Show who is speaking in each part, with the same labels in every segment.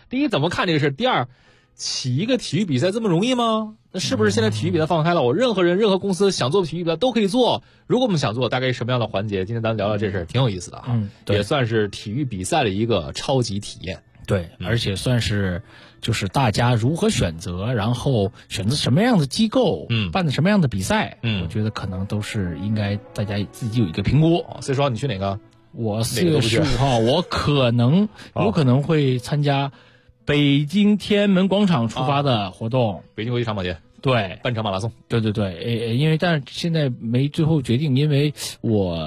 Speaker 1: 第一，怎么看这个事？第二，起一个体育比赛这么容易吗？那是不是现在体育比赛放开了，我任何人、任何公司想做体育比赛都可以做？如果我们想做，大概什么样的环节？今天咱们聊聊这事儿，挺有意思的啊。也算是体育比赛的一个超级体验。
Speaker 2: 对，而且算是就是大家如何选择，然后选择什么样的机构，办的什么样的比赛，我觉得可能都是应该大家自己有一个评估。
Speaker 1: 所以说你去哪个？
Speaker 2: 我4月15号，我有可能会参加北京天安门广场出发的活动，
Speaker 1: 北京国际长跑节。
Speaker 2: 对，
Speaker 1: 半程马拉松。
Speaker 2: 对，因为但是现在没最后决定，因为我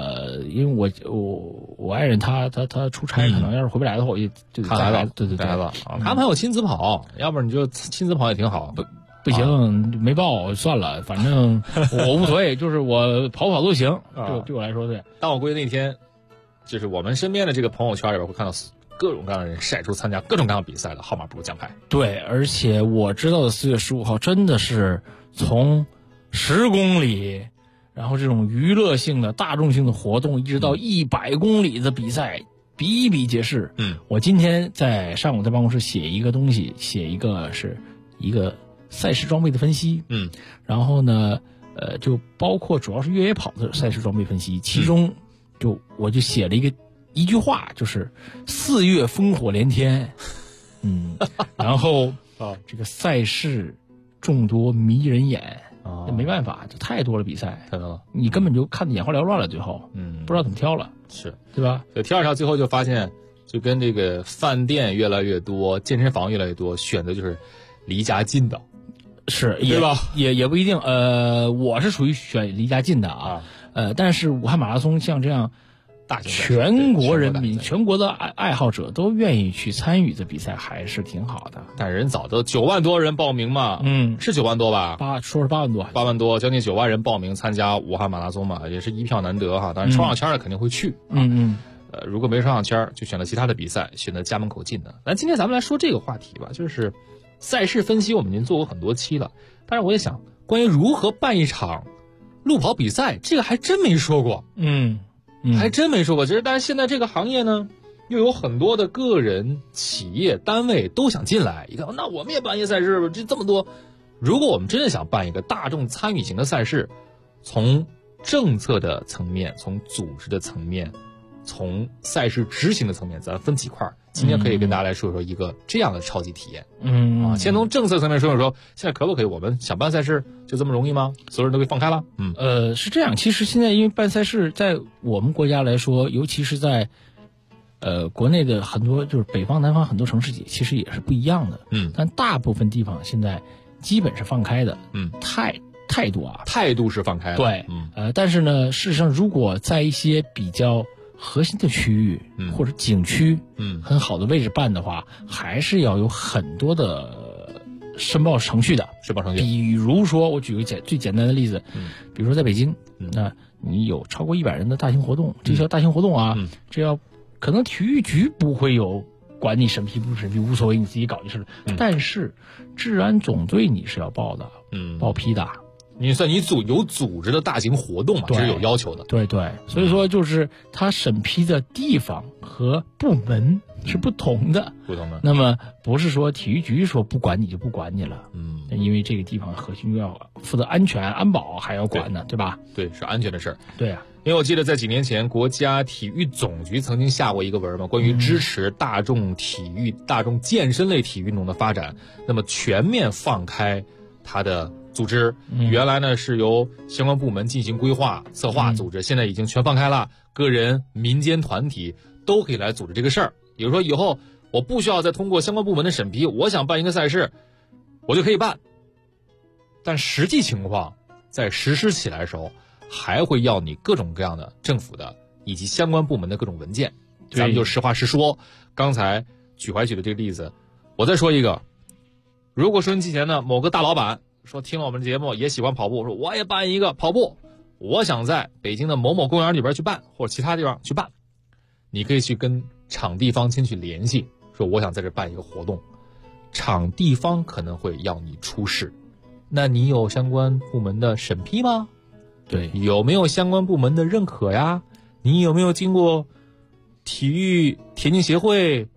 Speaker 2: 爱人他出差，可能要是回不来的话，我也就
Speaker 1: 看孩子。
Speaker 2: 对，
Speaker 1: 孩子。他们还有亲子跑，要不然你就亲子跑也挺好。
Speaker 2: 不行，没报算了，反正我无所谓，就是我跑都行。对我来说，对。
Speaker 1: 但我估计那天，就是我们身边的这个朋友圈里边会看到各种各样的人晒出参加各种各样的比赛的号码布奖牌。
Speaker 2: 对，而且我知道的4月15号真的是从10公里，然后这种娱乐性的大众性的活动，一直到100公里的比赛，比比皆是。我今天上午在办公室写一个东西，写一个赛事装备的分析。然后呢，就包括主要是越野跑的赛事装备分析，其中我就写了一句话，就是4月烽火连天。然后这个赛事众多迷人眼，没办法，就太多了比赛，
Speaker 1: 太多了，
Speaker 2: 你根本就看得眼花缭乱了，最后不知道怎么挑了，
Speaker 1: 是
Speaker 2: 对吧？
Speaker 1: 挑一挑，最后就发现，就跟这个饭店越来越多，健身房越来越多，选择就是离家近的，
Speaker 2: 是
Speaker 1: 对吧？
Speaker 2: 也不一定，我是属于选离家近的啊，但是武汉马拉松像这样。全国人民、全国的爱好者都愿意去参与的比赛，还是挺好的。
Speaker 1: 但人早都9万多人报名嘛，是9万多吧？
Speaker 2: 说是8万多
Speaker 1: ，8万多，将近9万人报名参加武汉马拉松嘛，也是一票难得哈。当然，冲上签的肯定会去。如果没冲上签，就选择其他的比赛，选择家门口近的。咱今天咱们来说这个话题吧，就是赛事分析，我们已经做过很多期了。但是我也想，关于如何办一场路跑比赛，这个还真没说过。还真没说过。其实，但是现在这个行业呢，又有很多的个人、企业、单位都想进来。一看，那我们也办一个赛事，这么多。如果我们真的想办一个大众参与型的赛事，从政策的层面，从组织的层面，从赛事执行的层面，咱分几块。今天可以跟大家来说说一个这样的超级体验。先从政策层面说说，现在可不可以？我们想办赛事就这么容易吗？所有人都给放开了？
Speaker 2: 是这样。其实现在因为办赛事，在我们国家来说，尤其是在国内的很多就是北方、南方很多城市其实也是不一样的。但大部分地方现在基本是放开的。态
Speaker 1: 度是放开的。
Speaker 2: 对。但是呢，事实上，如果在一些比较核心的区域，或者景区，很好的位置办的话，还是要有很多的申报程序的。比如说，我举个最简单的例子，比如说在北京，那你有超过100人的大型活动，这叫大型活动啊，这要可能体育局不会有管你审批不审批无所谓，你自己搞就是了。但是治安总队你是要报的，报批的。
Speaker 1: 你算你有组织的大型活动嘛，这是有要求的。
Speaker 2: 对，所以说就是他审批的地方和部门是不同的。那么不是说体育局说不管你就不管你了。因为这个地方核心要负责安全安保还要管呢，对吧？
Speaker 1: 对，是安全的事儿。
Speaker 2: 对啊。
Speaker 1: 因为我记得在几年前，国家体育总局曾经下过一个文嘛，关于支持大众体育、大众健身类体育运动的发展，那么全面放开它的组织。原来呢是由相关部门进行规划、策划、组织，现在已经全放开了，个人、民间团体都可以来组织这个事儿。比如说以后我不需要再通过相关部门的审批，我想办一个赛事，我就可以办。但实际情况在实施起来的时候，还会要你各种各样的政府的以及相关部门的各种文件。咱们就实话实说。刚才举的这个例子，我再说一个。如果收音机前的某个大老板说听了我们的节目也喜欢跑步，说我也办一个跑步，我想在北京的某某公园里边去办，或者其他地方去办，你可以去跟场地方先去联系，说我想在这办一个活动，场地方可能会要你出示，那你有相关部门的审批吗？
Speaker 2: 对，
Speaker 1: 有没有相关部门的认可呀？你有没有经过体育田径协会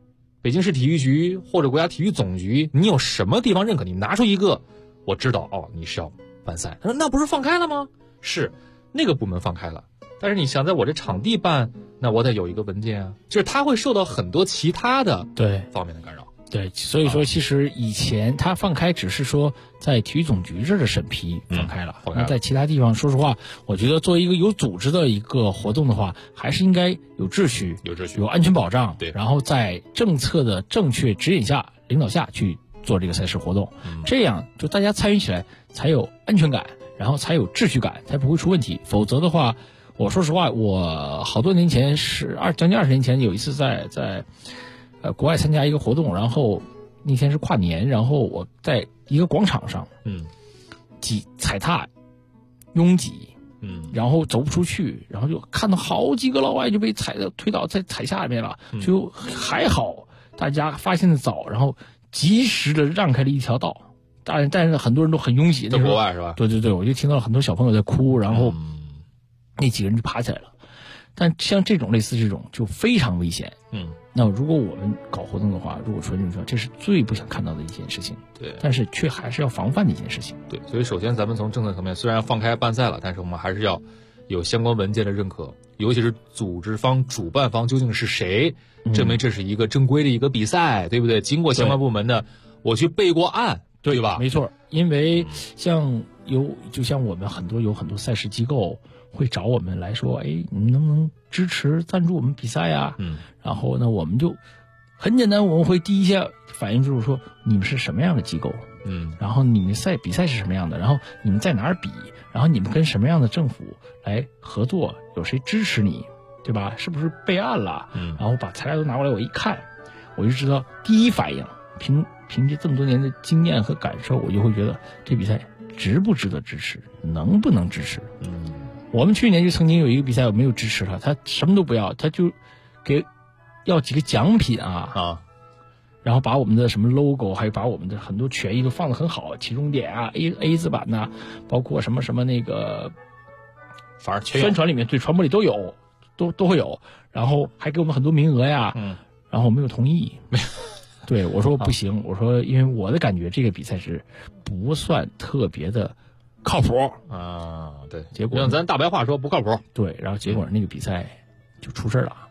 Speaker 1: 北京市体育局或者国家体育总局，你有什么地方认可？你拿出一个，我知道哦，你是要办赛。他说那不是放开了吗？是，那个部门放开了，但是你想在我这场地办，那我得有一个文件啊，就是他会受到很多其他的方面的干扰。
Speaker 2: 对，所以说其实以前他放开只是说在体育总局这儿的审批放开了，那在其他地方，说实话，我觉得作为一个有组织的一个活动的话，还是应该有秩序、有安全保障，
Speaker 1: 对，
Speaker 2: 然后在政策的正确指引下、领导下去做这个赛事活动，这样就大家参与起来才有安全感，然后才有秩序感，才不会出问题。否则的话，我说实话，我好多年前将近20年前有一次在国外参加一个活动，然后那天是跨年，然后我在一个广场上，踩踏拥挤，然后走不出去，然后就看到好几个老外就被推倒在踩下面了，就还好大家发现的早，然后及时的让开了一条道，但是很多人都很拥挤，
Speaker 1: 在国外是吧？
Speaker 2: 对，我就听到了很多小朋友在哭，然后那几个人就爬起来了。但像这种类似这种就非常危险。那如果我们搞活动的话，如果出现这种，这是最不想看到的一件事情。
Speaker 1: 对，
Speaker 2: 但是却还是要防范的一件事情。
Speaker 1: 对，所以首先咱们从政策层面，虽然放开办赛了，但是我们还是要有相关文件的认可，尤其是组织方、主办方究竟是谁，证明这是一个正规的一个比赛，对不对？经过相关部门的，我去备过案，对吧？
Speaker 2: 没错，因为就像我们有很多赛事机构会找我们来说，你们能不能支持赞助我们比赛呀？然后呢，我们就很简单，我们会第一下反应就是说，你们是什么样的机构？然后你们比赛是什么样的？然后你们在哪儿比？然后你们跟什么样的政府来合作？有谁支持你？对吧？是不是备案了？然后把材料都拿过来，我一看，我就知道第一反应，凭借这么多年的经验和感受，我就会觉得这比赛值不值得支持，能不能支持？我们去年就曾经有一个比赛，我没有支持他什么都不要，他就要几个奖品然后把我们的什么 logo， 还有把我们的很多权益都放得很好，起终点啊 A 字版呐，包括什么那个，
Speaker 1: 反正
Speaker 2: 宣传里面对传播里都有，都会有，然后还给我们很多名额呀，然后我没有同意，对我说不行，我说因为我的感觉这个比赛是不算特别的靠谱
Speaker 1: 对，
Speaker 2: 结果
Speaker 1: 用咱大白话说不靠谱，
Speaker 2: 对，然后结果那个比赛就出事了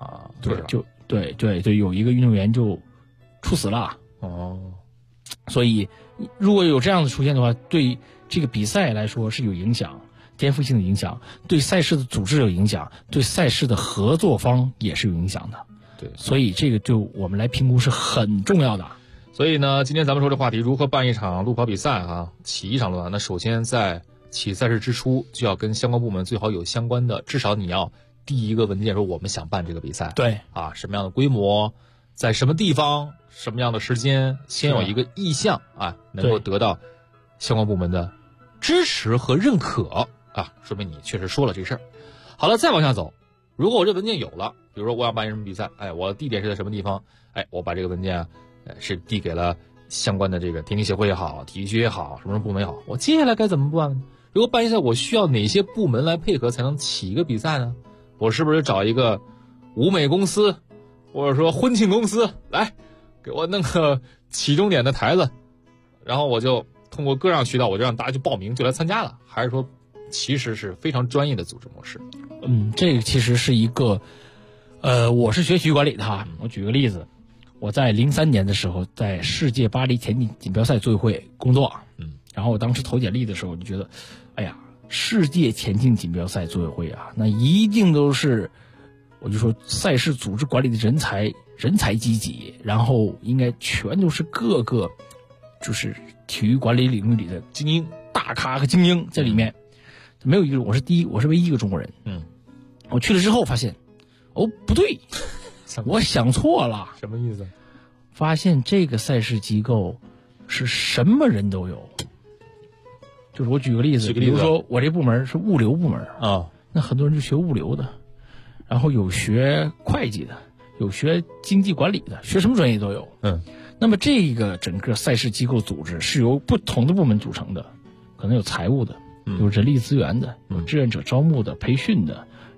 Speaker 1: 对，
Speaker 2: 有一个运动员就猝死了所以如果有这样的出现的话，对这个比赛来说是有影响，颠覆性的影响，对赛事的组织有影响，对赛事的合作方也是有影响的。
Speaker 1: 对，
Speaker 2: 所以这个对我们来评估是很重要的。
Speaker 1: 所以呢，今天咱们说这话题，如何办一场路跑比赛起一场路跑，那首先在起赛事之初就要跟相关部门最好有相关的，至少你要第一个文件说我们想办这个比赛，
Speaker 2: 对
Speaker 1: 什么样的规模，在什么地方，什么样的时间，先有一个意向能够得到相关部门的支持和认可说明你确实说了这事儿。好了，再往下走，如果我这文件有了，比如说我要办什么比赛，我地点是在什么地方，我把这个文件是递给了相关的这个田径协会也好，体育局也好，什么部门也好，我接下来该怎么办呢？如果办比赛，我需要哪些部门来配合才能起一个比赛呢？我是不是找一个舞美公司，或者说婚庆公司来给我弄个起终点的台子，然后我就通过各样渠道，我就让大家去报名，就来参加了？还是说其实是非常专业的组织模式？
Speaker 2: 这个其实是一个我是学体育管理的我举个例子，我在03年的时候在世界巴黎田径锦标赛组委会工作然后我当时投简历的时候，我就觉得世界田径锦标赛组委会那一定都是，我就说赛事组织管理的人才济济，然后应该全都是各个就是体育管理领域里的
Speaker 1: 精英
Speaker 2: 大咖和精英在里面，没有一个我是唯一一个中国人。我去了之后发现不对我想错了。
Speaker 1: 什么意思？
Speaker 2: 发现这个赛事机构是什么人都有。就是我举个例子，比如说我这部门是物流部门那很多人就学物流的，然后有学会计的，有学经济管理的，学什么专业都有。那么这个整个赛事机构组织是由不同的部门组成的，可能有财务的，有人力资源的，有志愿者招募的、培训的，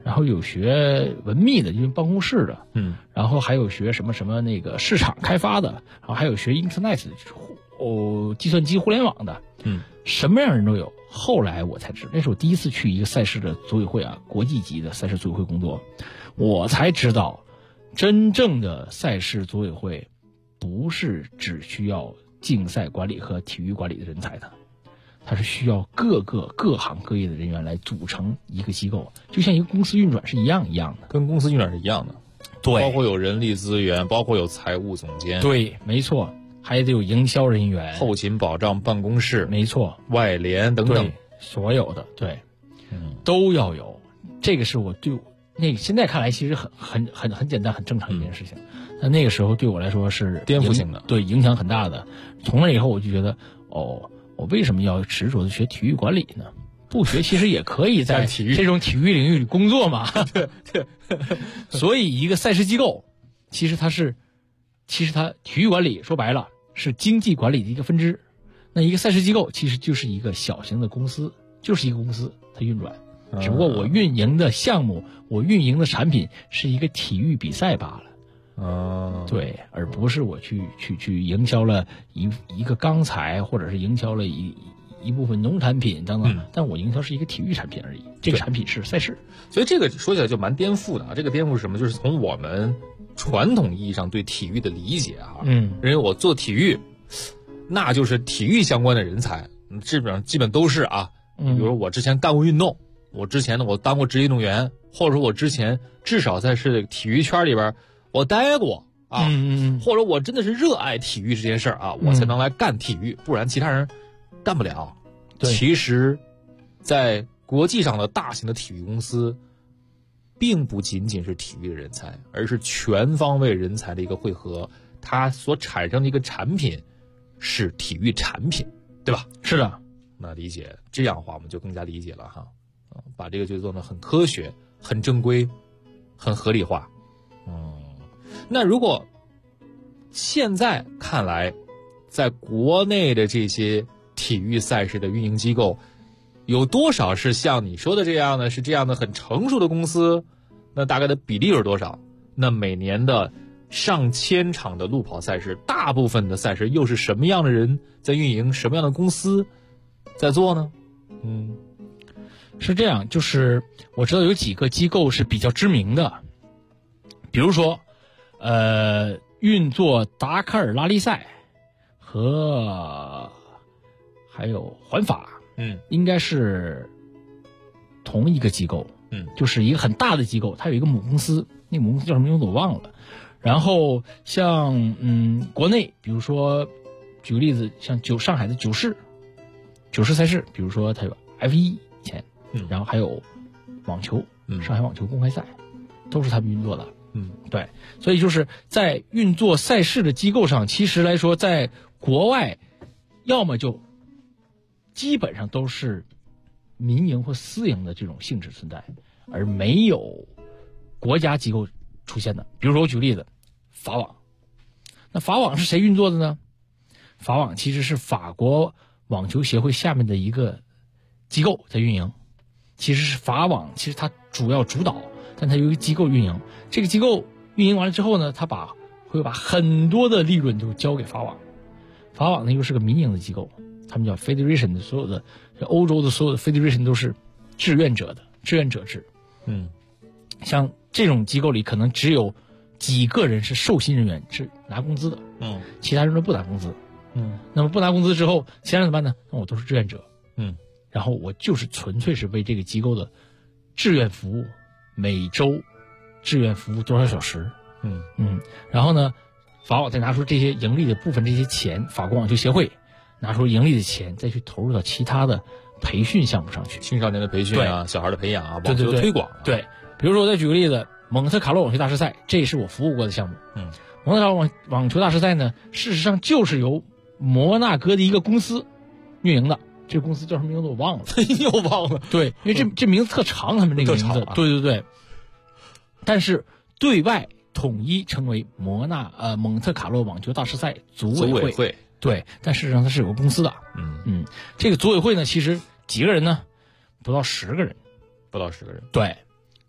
Speaker 2: 然后有学文秘的，就是办公室的，然后还有学什么什么那个市场开发的，然后还有学 Internet 就是计算机互联网的，什么样的人都有。后来我才知道，那是我第一次去一个赛事的组委会啊，国际级的赛事组委会工作，我才知道，真正的赛事组委会不是只需要竞赛管理和体育管理的人才的。它是需要各行各业的人员来组成一个机构，就像一个公司运转是一样的，
Speaker 1: 跟公司运转是一样的。
Speaker 2: 对，
Speaker 1: 包括有人力资源，包括有财务总监，
Speaker 2: 对，没错，还得有营销人员、
Speaker 1: 后勤保障办公室，
Speaker 2: 没错，
Speaker 1: 外联等等，
Speaker 2: 所有的都要有。这个是我对那个现在看来其实很简单、很正常一件事情，但那个时候对我来说是
Speaker 1: 颠覆性的，
Speaker 2: 对，影响很大的。从那以后我就觉得，我为什么要执着的学体育管理呢？不学其实也可以在这种体育领域里工作嘛。
Speaker 1: 对。
Speaker 2: 所以一个赛事机构，其实它体育管理说白了是经济管理的一个分支。那一个赛事机构其实就是一个小型的公司，就是一个公司它运转，只不过我运营的项目，我运营的产品是一个体育比赛罢了。对，而不是我去营销了一个钢材，或者是营销了一部分农产品等等，但我营销是一个体育产品而已，这个产品是赛事。
Speaker 1: 所以这个说起来就蛮颠覆的啊！这个颠覆是什么？就是从我们传统意义上对体育的理解啊，认为我做体育，那就是体育相关的人才，基本都是啊。比如说我之前干过运动，我之前呢我当过职业运动员，或者说我之前至少在是体育圈里边我待过啊，或者我真的是热爱体育这件事儿啊，我才能来干体育，不然其他人干不了。其实，在国际上的大型的体育公司，并不仅仅是体育的人才，而是全方位人才的一个汇合。它所产生的一个产品是体育产品，对吧？
Speaker 2: 是的。
Speaker 1: 那理解这样的话，我们就更加理解了哈。把这个就做得很科学、很正规、很合理化。那如果现在看来，在国内的这些体育赛事的运营机构，有多少是像你说的这样的，是这样的很成熟的公司？那大概的比例是多少？那每年的上千场的路跑赛事，大部分的赛事又是什么样的人在运营？什么样的公司在做呢？
Speaker 2: 是这样，就是我知道有几个机构是比较知名的，比如说运作达喀尔拉力赛和还有环法，应该是同一个机构，就是一个很大的机构，它有一个母公司，那个母公司叫什么名字我忘了。然后像国内，比如说举个例子，像上海的九世赛事，比如说它有 F1以前，然后还有网球，上海网球公开赛，都是他们运作的。对，所以就是在运作赛事的机构上，其实来说，在国外，要么就基本上都是民营或私营的这种性质存在，而没有国家机构出现的。比如说我举个例子，法网。那法网是谁运作的呢？法网其实是法国网球协会下面的一个机构在运营。其实是法网，其实它主导，但它有一个机构运营。这个机构运营完了之后呢，它会把很多的利润都交给法网。法网呢又是个民营的机构，他们叫 Federation 的，所有的欧洲的所有的 Federation 都是志愿者制。像这种机构里可能只有几个人是受薪人员，是拿工资的，其他人都不拿工资。那么不拿工资之后，其他人怎么办呢？那我都是志愿者。然后我就是纯粹是为这个机构的志愿服务，每周志愿服务多少小时。然后呢，法网再拿出这些盈利的部分，这些钱，法国网球协会拿出盈利的钱，再去投入到其他的培训项目上去，
Speaker 1: 青少年的培训啊，小孩的培养啊，网球的推广。
Speaker 2: 对，比如说我再举个例子，蒙特卡洛网球大师赛，这也是我服务过的项目。蒙特卡洛网球大师赛呢，事实上就是由摩纳哥的一个公司运营的。这个公司叫什么名字我忘了，
Speaker 1: 又忘了。
Speaker 2: 对，因为这名字特长，他们这个名字。对。但是对外统一称为蒙特卡洛网球大师赛组委会。对，但事实上它是有个公司的。这个组委会呢，其实几个人呢？不到10个人。
Speaker 1: 不到10个人。
Speaker 2: 对，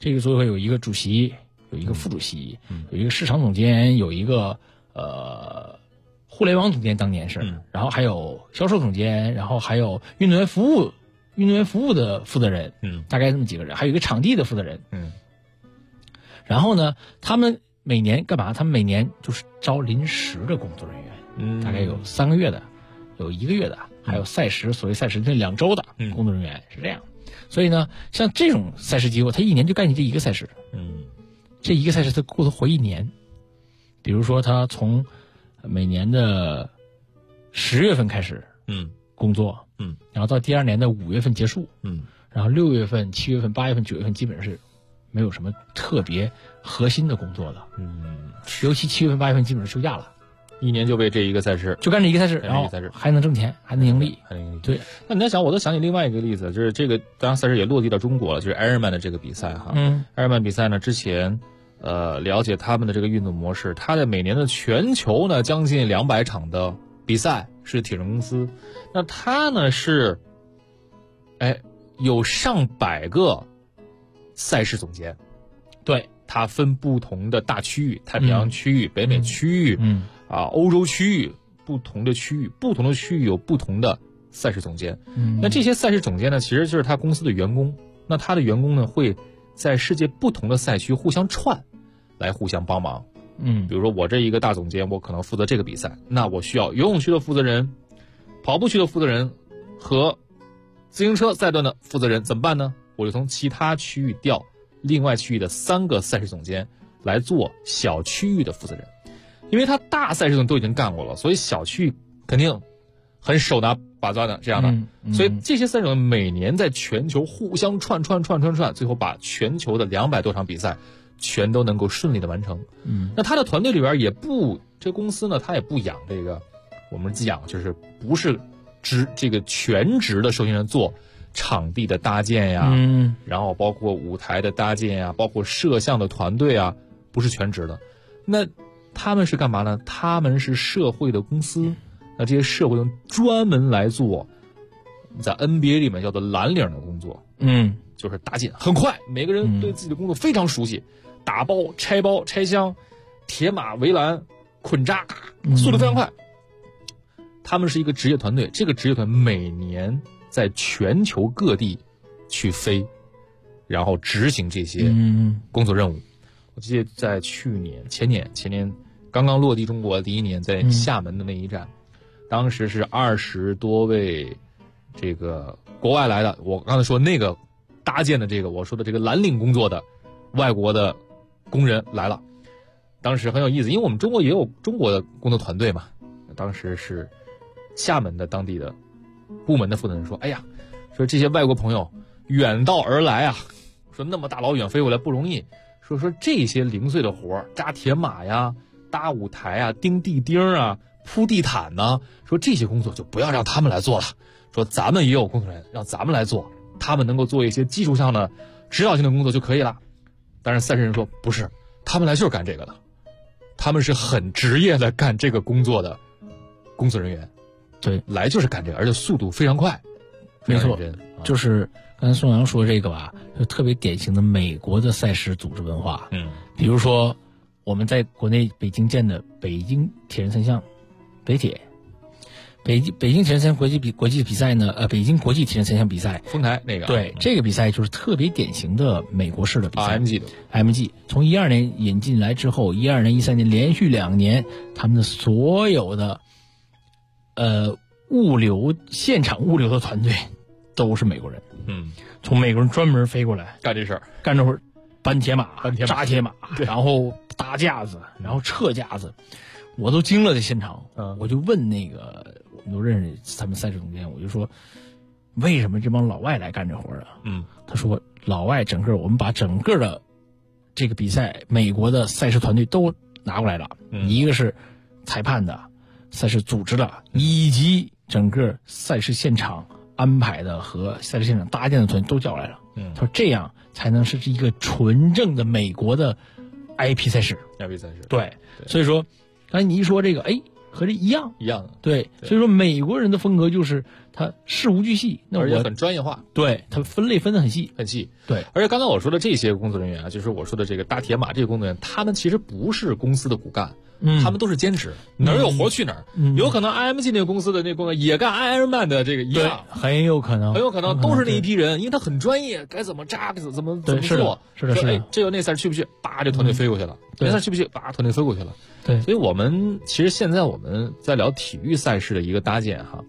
Speaker 2: 这个组委会有一个主席，有一个副主席，有一个市场总监，有一个互联网总监，当年是，然后还有销售总监，然后还有运动员服务的负责人，大概这么几个人，还有一个场地的负责人，然后呢，他们每年干嘛？他们每年就是招临时的工作人员，大概有3个月的，有1个月的，还有赛时，所谓赛时那2周的工作人员，是这样。所以呢，像这种赛事机构，他一年就干你这一个赛事，这一个赛事他够他活1年。比如说，他从每年的10月份开始，工作，然后到第2年的5月份结束，然后6月份、7月份、8月份、9月份基本上是没有什么特别核心的工作的，尤其7月份、8月份基本上休假了。
Speaker 1: 1年就为这一个赛事，
Speaker 2: 就干这一个赛事，然后还能挣钱，还能盈利，对。
Speaker 1: 那你在想，我都想起另外一个例子，就是这个当然赛事也落地到中国了，就是 Ironman 的这个比赛哈。Ironman 比赛呢，之前了解他们的这个运动模式，它的每年的全球呢将近200场的比赛是铁人公司，那它呢是，有上百个赛事总监，
Speaker 2: 对，
Speaker 1: 它分不同的大区域，太平洋区域、北美区域，欧洲区域，不同的区域有不同的赛事总监。那这些赛事总监呢，其实就是他公司的员工。那他的员工呢，会在世界不同的赛区互相串，来互相帮忙。比如说我这一个大总监，我可能负责这个比赛，那我需要游泳区的负责人、跑步区的负责人和自行车赛段的负责人，怎么办呢？我就从其他区域调另外区域的3个赛事总监来做小区域的负责人。因为他大赛事都已经干过了，所以小区域肯定很手拿把抓的这样的，所以这些赛事每年在全球互相串，最后把全球的200多场比赛全都能够顺利的完成。那他的团队里边也不，这公司呢他也不养这个，我们讲就是不是这个全职的受训人做场地的搭建呀，然后包括舞台的搭建呀，包括摄像的团队啊，不是全职的。那他们是干嘛呢？他们是社会的公司，那这些社会专门来做在 NBA 里面叫做蓝领的工作，就是搭建很快，每个人对自己的工作非常熟悉，打包、拆箱、铁马、围栏、捆扎，速度非常快。他们是一个职业团队，这个职业团每年在全球各地去飞，然后执行这些工作任务。我记得在前年刚刚落地中国第1年，在厦门的那一站，当时是20多位这个国外来的，我刚才说那个搭建的这个我说的这个蓝领工作的外国的工人来了。当时很有意思，因为我们中国也有中国的工作团队嘛。当时是厦门的当地的部门的负责人说，哎呀，说这些外国朋友远道而来啊，说那么大老远飞过来不容易，说这些零碎的活，扎铁马呀、搭舞台啊、钉地钉啊、铺地毯呢，说这些工作就不要让他们来做了，说咱们也有工作人员让咱们来做，他们能够做一些技术上的指导性的工作就可以了。但是赛事人说不是，他们来就是干这个的，他们是很职业的干这个工作的工作人员，
Speaker 2: 对，
Speaker 1: 来就是干这个，而且速度非常快，
Speaker 2: 没错，就是刚才宋阳说这个吧，就特别典型的美国的赛事组织文化。比如说我们在国内北京建的北京铁人三项，北铁，北京铁人三项国际比赛呢，北京国际铁人三项比赛，
Speaker 1: 丰台那个，
Speaker 2: 对，这个比赛就是特别典型的美国式的比赛。MG 从12年引进来之后，12年、13年连续2年，他们的所有的现场物流的团队都是美国人。从美国人专门飞过来
Speaker 1: 干这事儿，
Speaker 2: 干这会儿搬铁马、扎铁马，然后搭架子，然后撤架子，我都惊了。在现场，我就问那个我们都认识他们赛事总监，我就说为什么这帮老外来干这活啊？他说老外我们把整个的这个比赛美国的赛事团队都拿过来了，一个是裁判的、赛事组织的，以及整个赛事现场安排的和赛事现场搭建的团队都叫来了。他说这样才能是一个纯正的美国的 IP 赛事。
Speaker 1: IP 赛事，
Speaker 2: 对，所以说刚才你一说这个， 和这一样。
Speaker 1: 对，
Speaker 2: 所以说美国人的风格就是他事无巨细，
Speaker 1: 而且很专业化。
Speaker 2: 对，他分类分得很细。对，
Speaker 1: 而且刚才我说的这些工作人员啊，就是我说的这个大铁马这些工作人员，他们其实不是公司的骨干。他们都是兼职，哪儿有活去哪儿。有可能 IMG 那个公司的那个工作也干 Ironman 的这个一样，
Speaker 2: 很有可能
Speaker 1: 都是那一批人，因为他很专业，该怎么扎，怎么做。
Speaker 2: 是的。
Speaker 1: 这有那赛去不去？叭，这团队飞过去了。那赛去不去？叭，团队飞过去了。
Speaker 2: 对，
Speaker 1: 所以我们其实现在我们在聊体育赛事的一个搭建哈，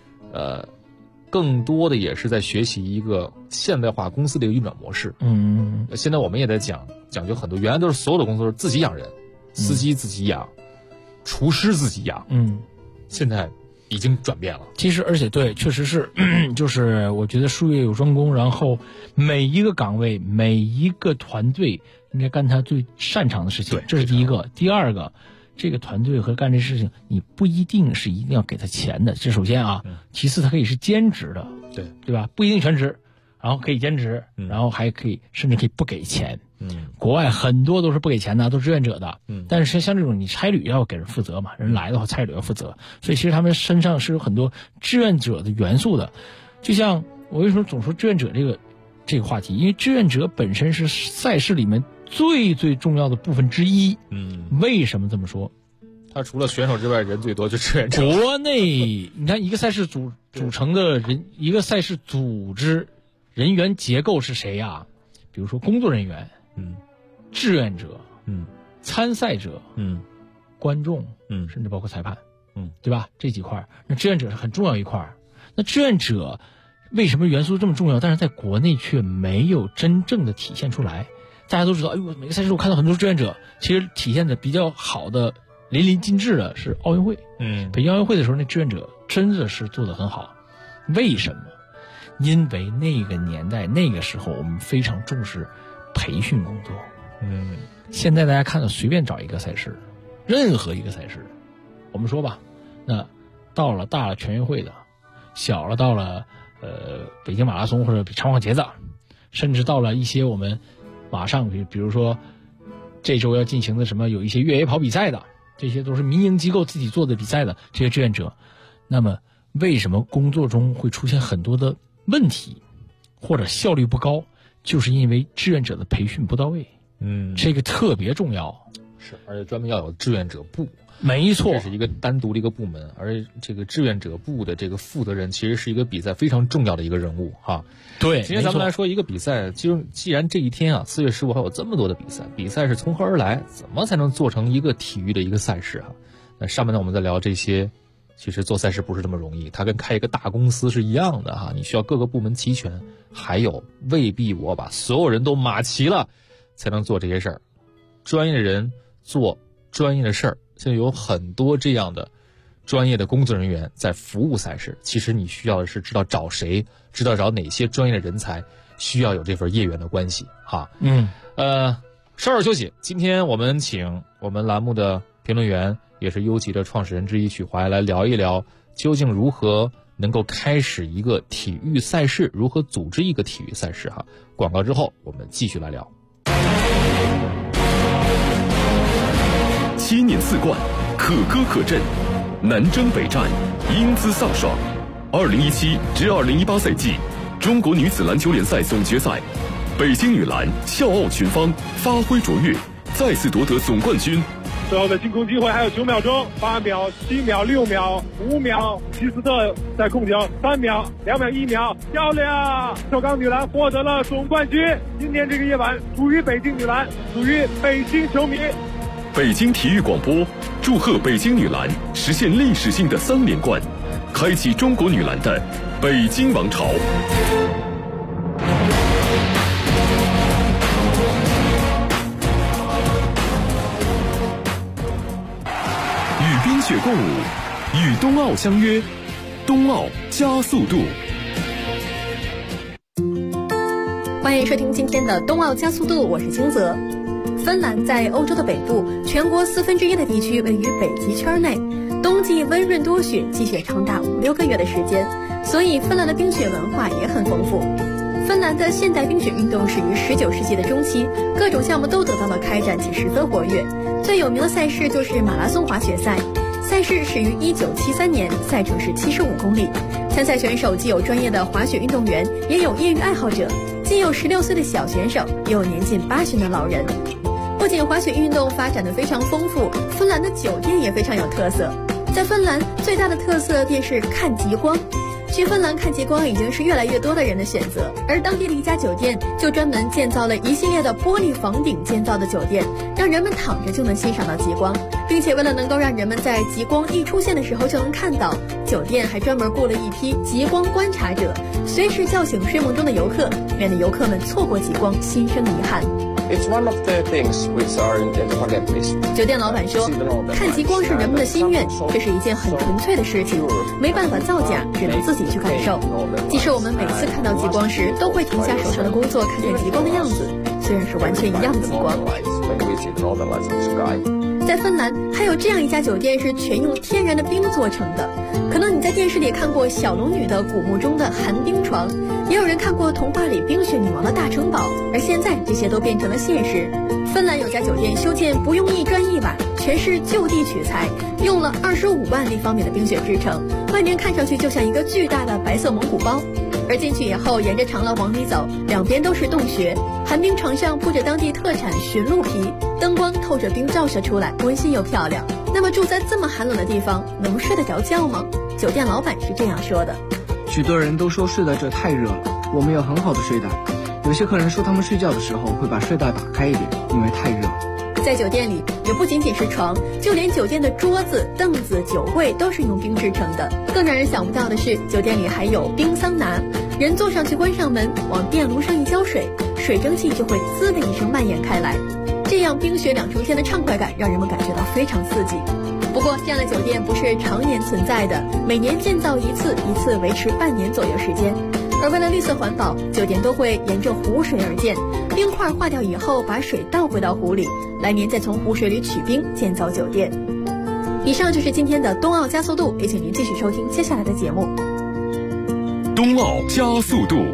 Speaker 1: 更多的也是在学习一个现代化公司的一个运转模式。现在我们也在讲究很多，原来都是所有的公司都是自己养人。司机自己养，厨师自己养，现在已经转变了。
Speaker 2: 其实，而且对，确实是，就是我觉得术业有专攻，然后每一个岗位、每一个团队应该干他最擅长的事情，这是第一个。第二个，这个团队和干这事情，你不一定要给他钱的，这首先啊。其次，他可以是兼职的，对吧？不一定全职，然后可以兼职，然后还可以甚至可以不给钱。国外很多都是不给钱的，都是志愿者的。但是像这种你差旅要给人负责嘛，人来的话差旅要负责，所以其实他们身上是有很多志愿者的元素的。就像我为什么总说志愿者这个话题，因为志愿者本身是赛事里面最重要的部分之一。为什么这么说？
Speaker 1: 他除了选手之外，人最多就志愿者。
Speaker 2: 国内你看一个赛事组成的人，一个赛事组织人员结构是谁呀？比如说工作人员。志愿者，参赛者，观众，甚至包括裁判，对吧？这几块，那志愿者是很重要一块。那志愿者为什么元素这么重要？但是在国内却没有真正的体现出来。大家都知道，每个赛事我看到很多志愿者，其实体现的比较好的、淋漓尽致的是奥运会。北京奥运会的时候，那志愿者真的是做得很好。为什么？因为那个年代、那个时候，我们非常重视培训工作。现在大家看到随便找一个赛事，任何一个赛事，我们说吧，那到了大了全运会的，小了到了北京马拉松或者长跑节的，甚至到了一些我们马上比如说这周要进行的什么有一些越野跑比赛的，这些都是民营机构自己做的比赛的这些志愿者。那么为什么工作中会出现很多的问题或者效率不高？就是因为志愿者的培训不到位。这个特别重要。
Speaker 1: 是，而且专门要有志愿者部。
Speaker 2: 没错，
Speaker 1: 这是一个单独的一个部门，而这个志愿者部的这个负责人其实是一个比赛非常重要的一个人物哈。
Speaker 2: 对，
Speaker 1: 今天咱们来说一个比赛，既然这一天啊，4月15号有这么多的比赛是从何而来？怎么才能做成一个体育的一个赛事啊？那上面呢我们再聊这些，其实做赛事不是这么容易，它跟开一个大公司是一样的哈，你需要各个部门齐全，还有未必我把所有人都码齐了才能做这些事儿。专业的人做专业的事儿，现在有很多这样的专业的工作人员在服务赛事。其实你需要的是知道找谁，知道找哪些专业的人才，需要有这份业缘的关系哈。稍事休息。今天我们请我们栏目的评论员，也是优吉的创始人之一许华来聊一聊，究竟如何能够开始一个体育赛事，如何组织一个体育赛事哈。广告之后我们继续来聊。
Speaker 3: 7年4冠，可歌可阵，南征北战，英姿飒爽。2017至2018赛季中国女子篮球联赛总决赛，北京女篮笑傲群芳，发挥卓越，再次夺得总冠军。
Speaker 4: 最后的进攻机会还有9秒钟，8秒、7秒、6秒、5秒，希斯特在控球，3秒、2秒、1秒，漂亮！首钢女篮获得了总冠军。今天这个夜晚属于北京女篮，属于北京球迷。
Speaker 3: 北京体育广播祝贺北京女篮实现历史性的3连冠，开启中国女篮的北京王朝。与冰雪共舞，与冬奥相约，冬奥加速度。
Speaker 5: 欢迎收听今天的冬奥加速度，我是金泽。芬兰在欧洲的北部，全国1/4的地区位于北极圈内，冬季温润多雪，积雪长达5-6个月的时间，所以芬兰的冰雪文化也很丰富。芬兰的现代冰雪运动始于19世纪的中期，各种项目都得到了开展且十分活跃。最有名的赛事就是马拉松滑雪赛， 赛事始于1973年，赛程是75公里。参赛选手既有专业的滑雪运动员，也有业余爱好者，既有16岁的小选手，也有年近80的老人。不仅滑雪运动发展得非常丰富，芬兰的酒店也非常有特色。在芬兰，最大的特色便是看极光。去芬兰看极光已经是越来越多的人的选择，而当地的一家酒店就专门建造了一系列的玻璃房顶建造的酒店，让人们躺着就能欣赏到极光，并且为了能够让人们在极光一出现的时候就能看到，酒店还专门雇了一批极光观察者，随时叫醒睡梦中的游客，免得游客们错过极光心生遗憾。
Speaker 6: It's one of the things which are in the bucket list.
Speaker 5: 酒店老板说，看极光是人们的心愿，这是一件很纯粹的事情，没办法造假，只能自己去感受。即使我们每次看到极光时，都会停下手上的工作，看看极光的样子，虽然是完全一样的极光。在芬兰还有这样一家酒店是全用天然的冰做成的，可能你在电视里看过小龙女的古墓中的寒冰床，也有人看过童话里冰雪女王的大城堡，而现在这些都变成了现实。芬兰有家酒店修建不用一砖一瓦，全是就地取材，用了25万立方米的冰雪制成，外面看上去就像一个巨大的白色蒙古包。而进去以后，沿着长廊往里走，两边都是洞穴，寒冰床上铺着当地特产驯鹿皮，灯光透着冰照射出来，温馨又漂亮。那么住在这么寒冷的地方，能睡得着觉吗？酒店老板是这样说的：
Speaker 7: 许多人都说睡在这太热了，我们有很好的睡袋。有些客人说他们睡觉的时候会把睡袋打开一点，因为太热。
Speaker 5: 在酒店里也不仅仅是床，就连酒店的桌子、凳子、酒柜都是用冰制成的。更让人想不到的是，酒店里还有冰桑拿，人坐上去关上门，往电炉上一浇水，水蒸气就会滋的一声蔓延开来，这样冰雪两重天的畅快感让人们感觉到非常刺激。不过这样的酒店不是常年存在的，每年建造一次，一次维持半年左右时间。而为了绿色环保，酒店都会沿着湖水而建，冰块化掉以后把水倒回到湖里，来年再从湖水里取冰建造酒店。以上就是今天的冬奥加速度，也请您继续收听接下来的节目。
Speaker 3: 冬奥加速度。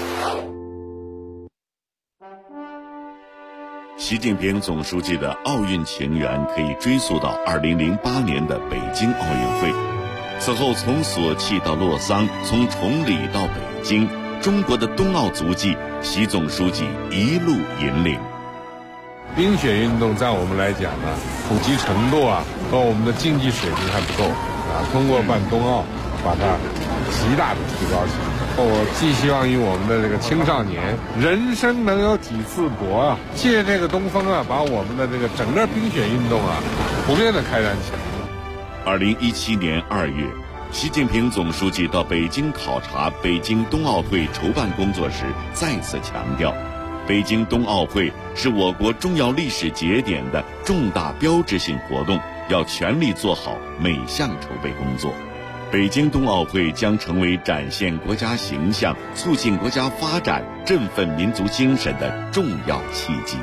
Speaker 3: 习近平总书记的奥运情缘可以追溯到2008年的北京奥运会。此后从索契到洛桑，从崇礼到北京，中国的冬奥足迹，习总书记一路引领。
Speaker 8: 冰雪运动在我们来讲呢，普及程度和我们的竞技水平还不够通过办冬奥，把它极大的提高起来。我寄希望于我们的这个青少年，人生能有几次搏借这个东风把我们的这个整个冰雪运动普遍的开展起来。
Speaker 3: 2017年2月，习近平总书记到北京考察北京冬奥会筹办工作时，再次强调，北京冬奥会是我国重要历史节点的重大标志性活动，要全力做好每项筹备工作。北京冬奥会将成为展现国家形象、促进国家发展、振奋民族精神的重要契机。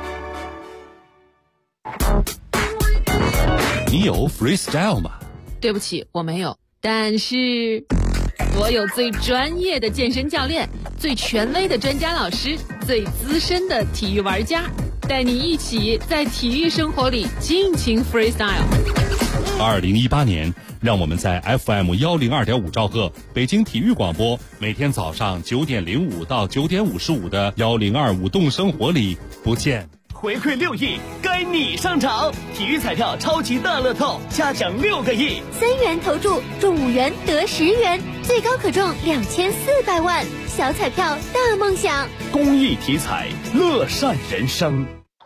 Speaker 9: 你有 freestyle 吗？
Speaker 10: 对不起，我没有。但是我有最专业的健身教练，最权威的专家老师，最资深的体育玩家，带你一起在体育生活里尽情 freestyle。
Speaker 9: 2018年，让我们在 FM 102.5兆赫北京体育广播，每天早上9点05到9点55的1025动生活里不见。
Speaker 11: 回馈6亿，该你上场！体育彩票超级大乐透，加奖6个亿
Speaker 12: ，3元投注中5元得10元，最高可中2400万，小彩票大梦想。
Speaker 11: 公益体彩，乐善人生。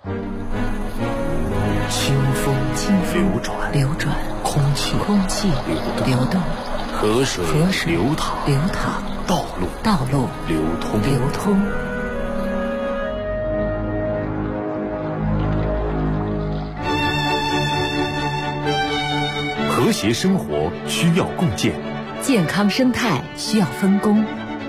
Speaker 13: 清风流转，空气流动，河水流淌，道路流通。
Speaker 3: 和谐生活需要共建，
Speaker 13: 健康生态需要分工。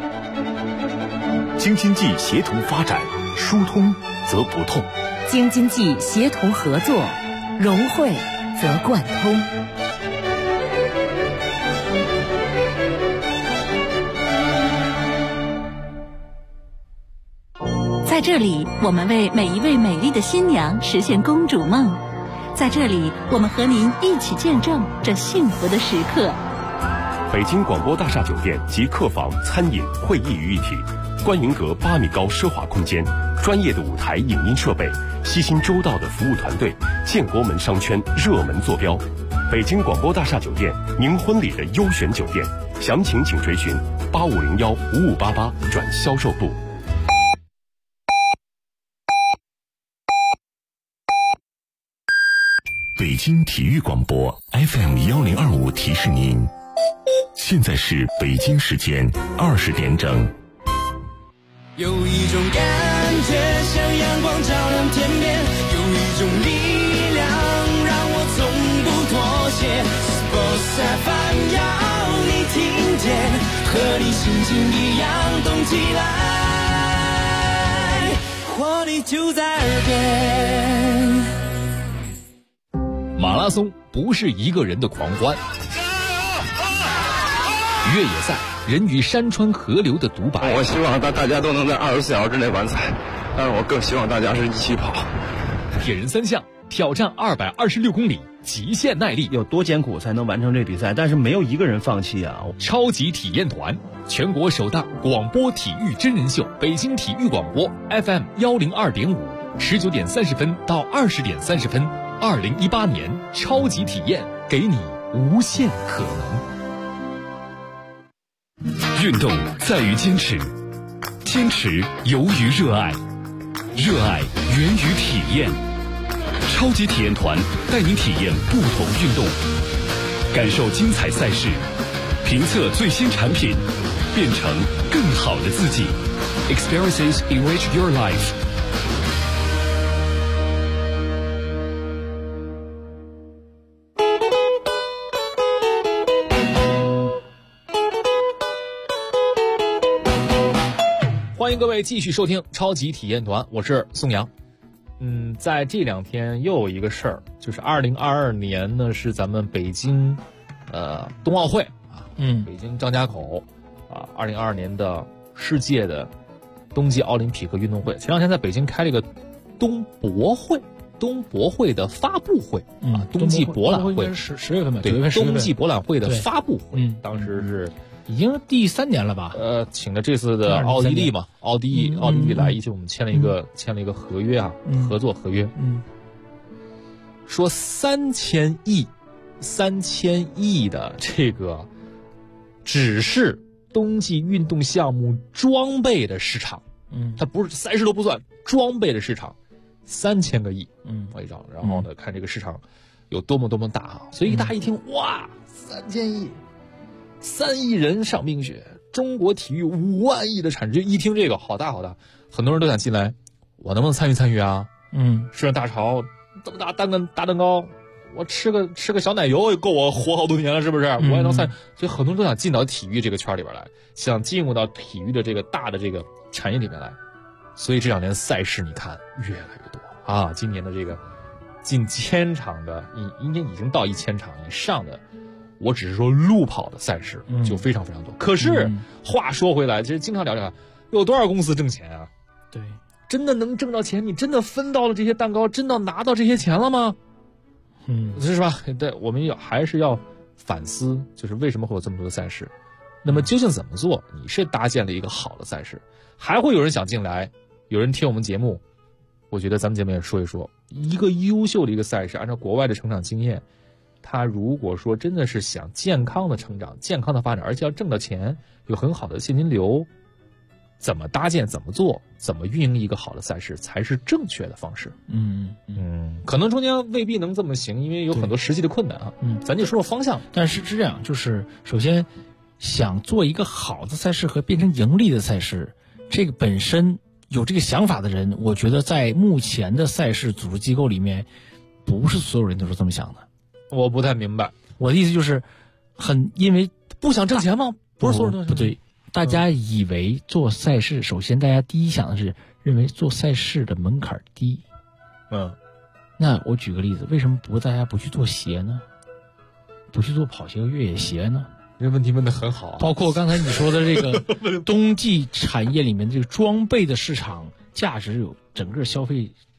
Speaker 3: 京津冀协同发展，疏通则不痛；
Speaker 13: 京津冀协同合作，融汇则贯通。在这里，我们为每一位美丽的新娘实现公主梦。
Speaker 14: 在这里，我们和您一起见证这幸福的时刻。
Speaker 3: 北京广播大厦酒店集客房、餐饮、会议于一体，观云阁8米高奢华空间，专业的舞台影音设备，悉心周到的服务团队，建国门商圈热门坐标。北京广播大厦酒店，您婚礼的优选酒店，详情请垂询8501-5588转销售部。北京体育广播 FM1025提示您，现在是北京时间20点整。
Speaker 15: 有一种感觉像阳光照亮天边，有一种力量让我从不妥协。Sports FM 要你听见，和你心情一样动起来，活力就在耳边。
Speaker 1: 马拉松不是一个人的狂欢，越野赛人与山川河流的独白。
Speaker 6: 我希望大家都能在24小时之内完赛，但是我更希望大家是一起跑。
Speaker 1: 铁人3项挑战226公里，极限耐力，
Speaker 16: 有多艰苦才能完成这比赛？但是没有一个人放弃啊！
Speaker 1: 超级体验团，全国首档广播体育真人秀，北京体育广播 FM102.5，19点30分到20点30分，2018年超级体验，给你无限可能。
Speaker 3: 运动在于坚持，坚持由于热爱，热爱源于体验。超级体验团带您体验不同运动，感受精彩赛事，评测最新产品，变成更好的自己。Experiences enrich your life。
Speaker 1: 欢迎各位继续收听超级体验团，我是宋阳。在这2天又有一个事儿，就是2022年呢是咱们北京冬奥会啊，北京张家口啊，2022年的世界的冬季奥林匹克运动会。前2天在北京开了一个冬博会的发布会啊，冬季博览会
Speaker 2: 是10月份吧？
Speaker 1: 对，
Speaker 2: 9月份
Speaker 1: 冬季博览会的发布会，当时是。
Speaker 2: 已经第3年了吧？
Speaker 1: 请的这次的奥地利嘛，奥地利来一起，我们签了一个合约啊，合作合约。说3000亿的这个只是冬季运动项目装备的市场，它不是赛事都不算，装备的市场3000个亿，我一张，然后呢，看这个市场有多么大啊！所以大家一听，哇，3000亿。3亿人上冰雪，中国体育5万亿的产值，一听这个好大，很多人都想进来，我能不能参与啊？世上大潮这么大大蛋糕，我吃个小奶油也够我活好多年了，是不是？我也能参，所以很多人都想进到体育这个圈里边来，想进入到体育的这个大的这个产业里面来，所以这2年赛事你看越来越多啊！今年的这个近1000场的，应该已经到1000场以上的。我只是说路跑的赛事就非常多，可是话说回来，其实经常聊有多少公司挣钱啊？
Speaker 2: 对，
Speaker 1: 真的能挣到钱？你真的分到了这些蛋糕，真的拿到这些钱了吗？是吧？对，我们还是要反思，就是为什么会有这么多的赛事？那么究竟怎么做？你是搭建了一个好的赛事，还会有人想进来？有人听我们节目，我觉得咱们节目也说一说，一个优秀的一个赛事，按照国外的成长经验。他如果说真的是想健康的成长、健康的发展，而且要挣到钱，有很好的现金流，怎么搭建、怎么做、怎么运营一个好的赛事，才是正确的方式。可能中间未必能这么行，因为有很多实际的困难啊。咱就说说方向。
Speaker 2: 但是这样，就是首先想做一个好的赛事和变成盈利的赛事，这个本身有这个想法的人，我觉得在目前的赛事组织机构里面，不是所有人都是这么想的。
Speaker 1: 我不太明白，
Speaker 2: 我的意思就是，因为
Speaker 1: 不想挣钱吗？不是所有人都
Speaker 2: 不对，大家以为做赛事，首先大家第一想的是认为做赛事的门槛低。那我举个例子，为什么大家不去做鞋呢？不去做跑鞋和越野鞋呢？
Speaker 1: 这个问题问得很好啊。
Speaker 2: 包括刚才你说的这个冬季产业里面这个装备的市场价值有整个消费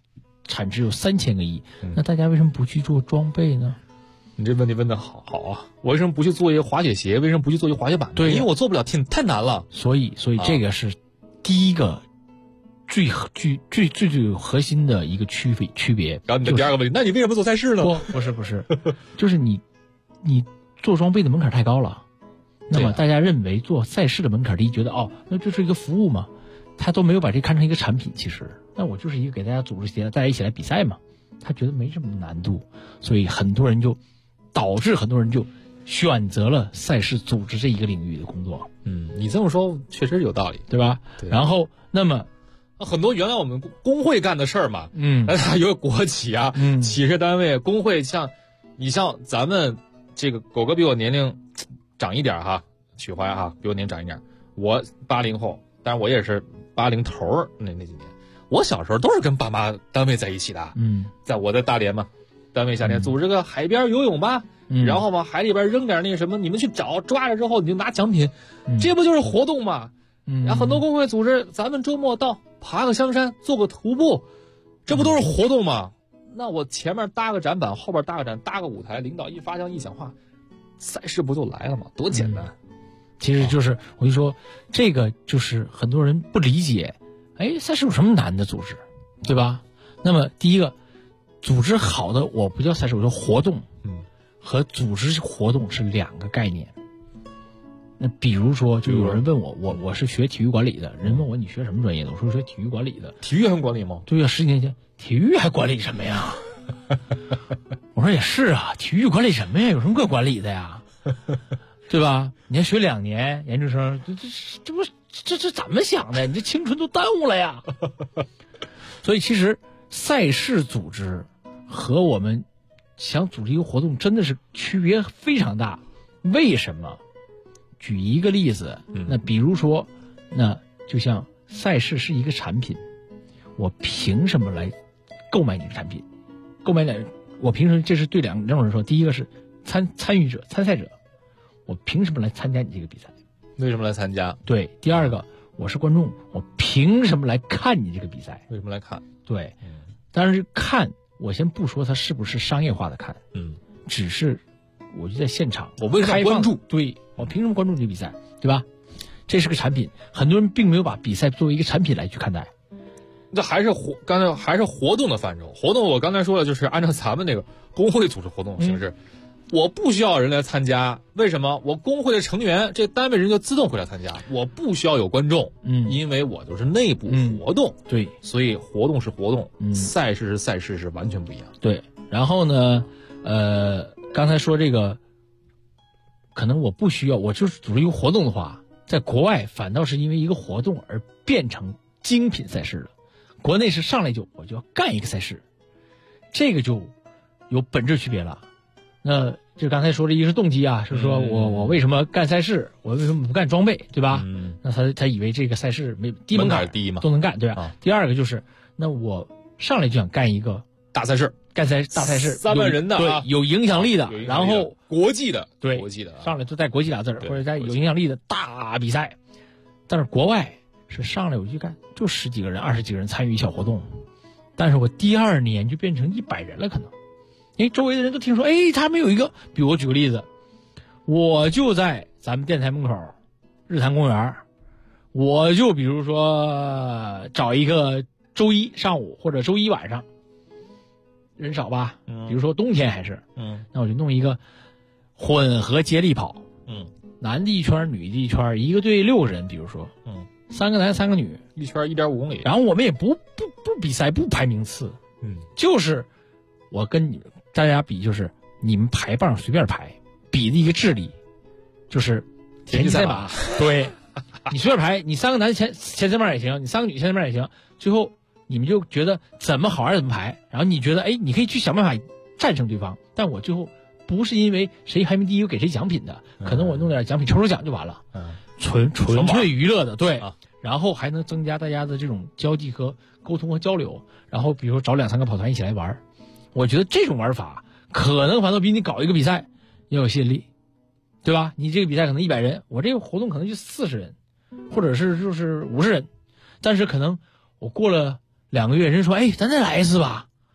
Speaker 2: 产值有3000个亿，那大家为什么不去做装备呢？
Speaker 1: 你这问题问得好啊！我为什么不去做一个滑雪鞋？为什么不去做一个滑雪板呢？
Speaker 2: 对，
Speaker 1: 因为我做不了，太难了。
Speaker 2: 所以这个是第一个最核心的一个区别。
Speaker 1: 然后你的第二个问题，那你为什么做赛事呢？
Speaker 2: 不是，就是你做装备的门槛太高了。那么大家认为做赛事的门槛低，觉得那就是一个服务嘛，他都没有把这看成一个产品。其实，那我就是一个给大家组织大家一起来比赛嘛，他觉得没什么难度，所以导致很多人就选择了赛事组织这一个领域的工作。
Speaker 1: 你这么说确实有道理，
Speaker 2: 对吧？对。然后，那么
Speaker 1: 很多原来我们工会干的事儿嘛，有国企啊，企事单位工会，像咱们这个狗哥比我年龄长一点哈，许怀哈比我年龄长一点，我80后，但是我也是80头那几年，我小时候都是跟爸妈单位在一起的，在我的大连嘛。单位夏天组织个海边游泳吧，然后往海里边扔点那个什么，你们去抓着之后你就拿奖品，这不就是活动吗？然后很多工会组织，咱们周末到爬个香山，做个徒步，这不都是活动吗？那我前面搭个展板，后边搭个展，搭个舞台，领导一发枪一讲话，赛事不就来了吗？多简单！
Speaker 2: 其实就是我就说，这个就是很多人不理解，赛事有什么难的组织，对吧？那么第一个。组织好的我不叫赛事，我说活动，和组织活动是2个概念。那比如说，就有人问我是学体育管理的，人问我你学什么专业的？我说学体育管理的。
Speaker 1: 体育还管理吗？
Speaker 2: 对呀，10几年前体育还管理什么呀？我说也是啊，体育管理什么呀？有什么可管理的呀？对吧？你还学2年研究生，这怎么想的？你这青春都耽误了呀！所以其实赛事组织和我们想组织一个活动真的是区别非常大。为什么？举一个例子，那比如说，那就像赛事是一个产品，我凭什么来购买你的产品？购买我凭什么？这是对两种人说。第一个是参与者、参赛者，我凭什么来参加你这个比赛？
Speaker 1: 为什么来参加？
Speaker 2: 对。第二个，我是观众，我凭什么来看你这个比赛？
Speaker 1: 为什么来看？
Speaker 2: 对。但是看，我先不说它是不是商业化的看，只是我就在现场，
Speaker 1: 我为什么关注？
Speaker 2: 对，我凭什么关注你的比赛，对吧？这是个产品，很多人并没有把比赛作为一个产品来去看待。
Speaker 1: 这刚才还是活动的范畴。活动我刚才说了，就是按照咱们那个工会组织活动形式，我不需要人来参加。为什么？我工会的成员，这单位人就自动会来参加，我不需要有观众，因为我就是内部活动，
Speaker 2: 对，
Speaker 1: 所以活动是活动，赛事是赛事，是完全不一样。
Speaker 2: 对，然后呢，刚才说这个，可能我不需要，我就是组织一个活动的话，在国外反倒是因为一个活动而变成精品赛事了。国内是上来我就要干一个赛事，这个就有本质区别了。那就刚才说的一个是动机啊，是说我为什么干赛事，我为什么不干装备，对吧？那他以为这个赛事低门槛
Speaker 1: 低嘛，
Speaker 2: 都能干，对吧？第二个就是，那我上来就想干一个
Speaker 1: 大赛事，
Speaker 2: 大赛事
Speaker 1: ，3万人的，
Speaker 2: 对，有影响力的，然后
Speaker 1: 国际的，
Speaker 2: 对，
Speaker 1: 国际的，
Speaker 2: 上来就带国际俩字或者带有影响力的大比赛。但是国外是上来我就干，就10几个人、20几个人参与一小活动，但是我第2年就变成100人了，可能。周围的人都听说，他们有一个，比如我举个例子，我就在咱们电台门口日坛公园，我就比如说找一个周一上午或者周一晚上，人少吧，比如说冬天还是，那我就弄一个混合接力跑，男的一圈，女的一圈，一个队6个人，比如说，3个男3个女，
Speaker 1: 一圈1.5公里，
Speaker 2: 然后我们也不比赛，不排名次，就是我跟大家比，就是你们排棒随便排，比的一个智力，就是田忌赛马。对，你随便排，你3个男前3棒也行，你3个女前3棒也行，最后你们就觉得怎么好玩怎么排，然后你觉得你可以去想办法战胜对方，但我最后不是因为谁排名第一给谁奖品的，可能我弄点奖品抽奖就完了，纯粹娱乐的，对，然后还能增加大家的这种交际和沟通和交流，然后比如说找2、3个跑团一起来玩。我觉得这种玩法可能反倒比你搞一个比赛要有吸引力，对吧？你这个比赛可能100人，我这个活动可能就40人，或者是就是50人，但是可能我过了2个月，人说咱再来一次吧，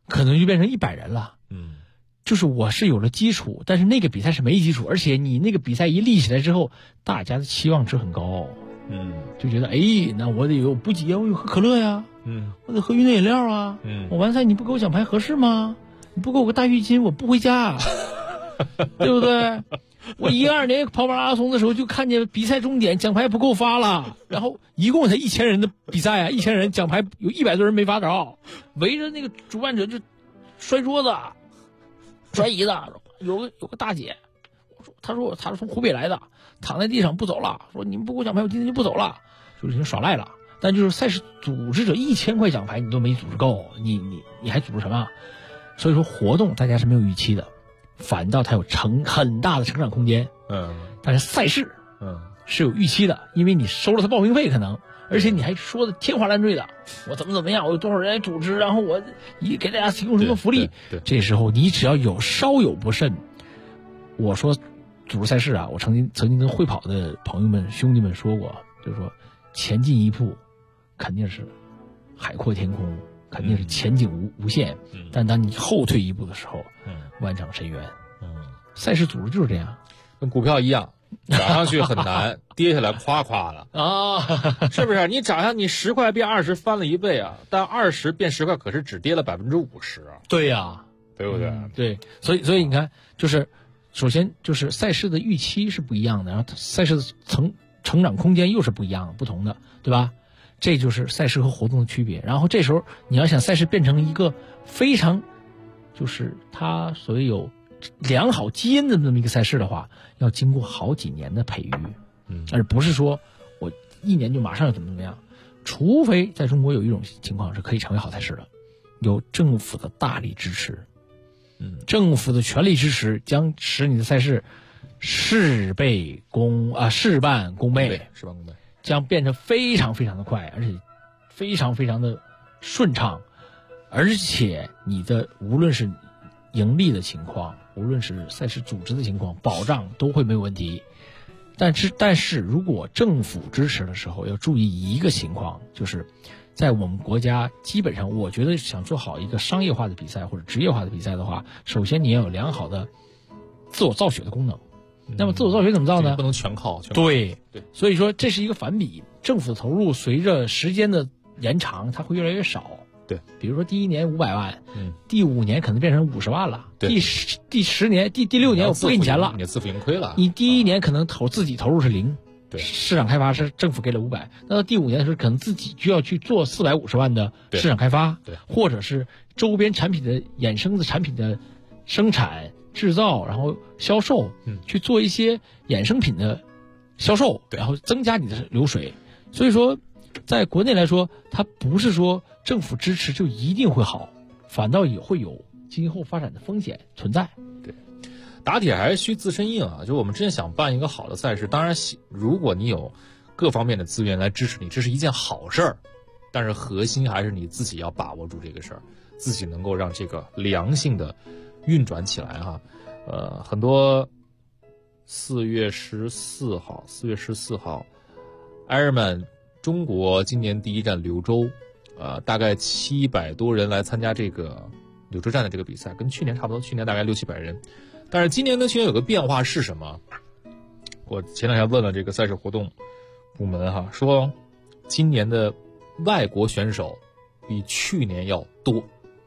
Speaker 2: 可能就变成100人了。就是我是有了基础，但是那个比赛是没基础，而且你那个比赛一立起来之后，大家的期望值很高。就觉得那我得有补给啊，我有喝可乐呀，我得喝运动饮料啊，我完赛你不给我奖牌合适吗？你不给我个大浴巾，我不回家，对不对？我12年跑马拉松的时候就看见比赛终点奖牌不够发了，然后一共才1000人的比赛啊，1000人奖牌有100多人没发着，围着那个主办者就摔桌子、摔椅子，有个大姐，她说她是从湖北来的，躺在地上不走了，说你们不给我奖牌，我今天就不走了，就是已经耍赖了。但就是赛事组织者1000块奖牌你都没组织够，你还组织什么？所以说活动大家是没有预期的，反倒它有很大的成长空间。但是赛事是有预期的，因为你收了他报名费可能，而且你还说的天花乱坠的，我怎么样，我有多少人来组织，然后我给大家提供什么福利。这时候你只要稍有不慎，我说组织赛事啊，我曾经跟会跑的朋友们兄弟们说过，就是说前进一步肯定是海阔天空，肯定是前景无限，但当你后退一步的时候，万丈深渊。赛事组织就是这样，
Speaker 1: 跟股票一样，涨上去很难，跌下来夸夸了啊，是不是？你涨上你10块变20，翻了1倍啊，但20变10块，可是只跌了50%啊。
Speaker 2: 对呀，
Speaker 1: 对不对？
Speaker 2: 对，所以你看，就是首先就是赛事的预期是不一样的，然后赛事的成长空间又是不一样的、不同的，对吧？这就是赛事和活动的区别。然后这时候你要想赛事变成一个非常，就是它所谓有良好基因的这么一个赛事的话，要经过好几年的培育，而不是说我1年就马上要怎么样。除非在中国有一种情况是可以成为好赛事的，有政府的大力支持，政府的全力支持将使你的赛事事半功倍，将变成非常非常的快，而且非常非常的顺畅，而且你的无论是盈利的情况，无论是赛事组织的情况，保障都会没有问题。但是如果政府支持的时候，要注意一个情况，就是在我们国家基本上，我觉得想做好一个商业化的比赛或者职业化的比赛的话，首先你要有良好的自我造血的功能。那么自我造血怎么造呢？
Speaker 1: 不能全靠。
Speaker 2: 对，所以说这是一个反比，政府的投入随着时间的延长，它会越来越少。
Speaker 1: 对，
Speaker 2: 比如说第1年500万，第5年可能变成50万了，第10年、第6年我不给你钱了，
Speaker 1: 你自负盈亏了。
Speaker 2: 你第1年可能自己投入是0，市场开发是政府给了500，那到第5年的时候可能自己就要去做450万的市场开发，或者是周边产品的衍生的产品的生产、制造，然后销售，去做一些衍生品的销售，然后增加你的流水。所以说在国内来说，它不是说政府支持就一定会好，反倒也会有今后发展的风险存在。
Speaker 1: 对，打铁还是需自身硬啊！就我们之前想办一个好的赛事，当然如果你有各方面的资源来支持你，这是一件好事儿，但是核心还是你自己要把握住这个事儿，自己能够让这个良性的运转起来哈。很多4月14号 Ironman 中国今年第一站柳州，大概700多人来参加这个柳州站的这个比赛，跟去年差不多，去年大概600-700人。但是今年跟去年有个变化是什么？我前两天问了这个赛事活动部门哈，说今年的外国选手比去年要多。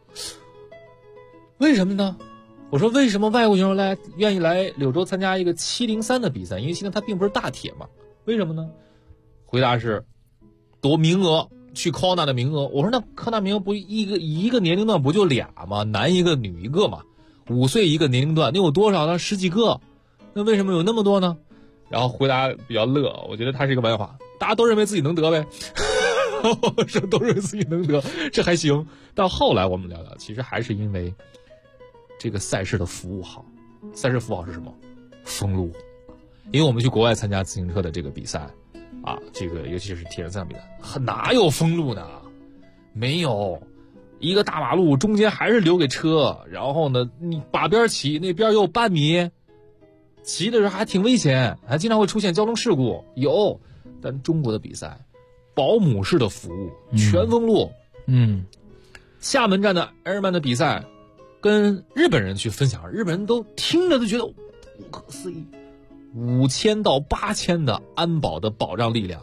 Speaker 1: 为什么呢？我说为什么外国选手愿意来柳州参加一个703的比赛？因为现在它并不是大铁嘛。为什么呢？回答是夺名额，去Kona的名额。我说那Kona名额不一个年龄段不就俩吗？男一个女一个嘛，5岁一个年龄段，你有多少呢？10几个，那为什么有那么多呢？然后回答比较乐，我觉得他是一个玩法，大家都认为自己能得呗。说都认为自己能得，这还行。到后来我们聊聊，其实还是因为这个赛事的服务好。赛事服务好是什么？封路。因为我们去国外参加自行车的这个比赛啊，这个尤其是铁人三项比赛，哪有封路呢？没有，一个大马路中间还是留给车，然后呢你把边骑，那边有半米，骑的时候还挺危险，还经常会出现交通事故。有，但中国的比赛保姆式的服务，全封路。 厦门站的 Ironman 的比赛，跟日本人去分享，日本人都听着都觉得不可思议，5000到8000的安保的保障力量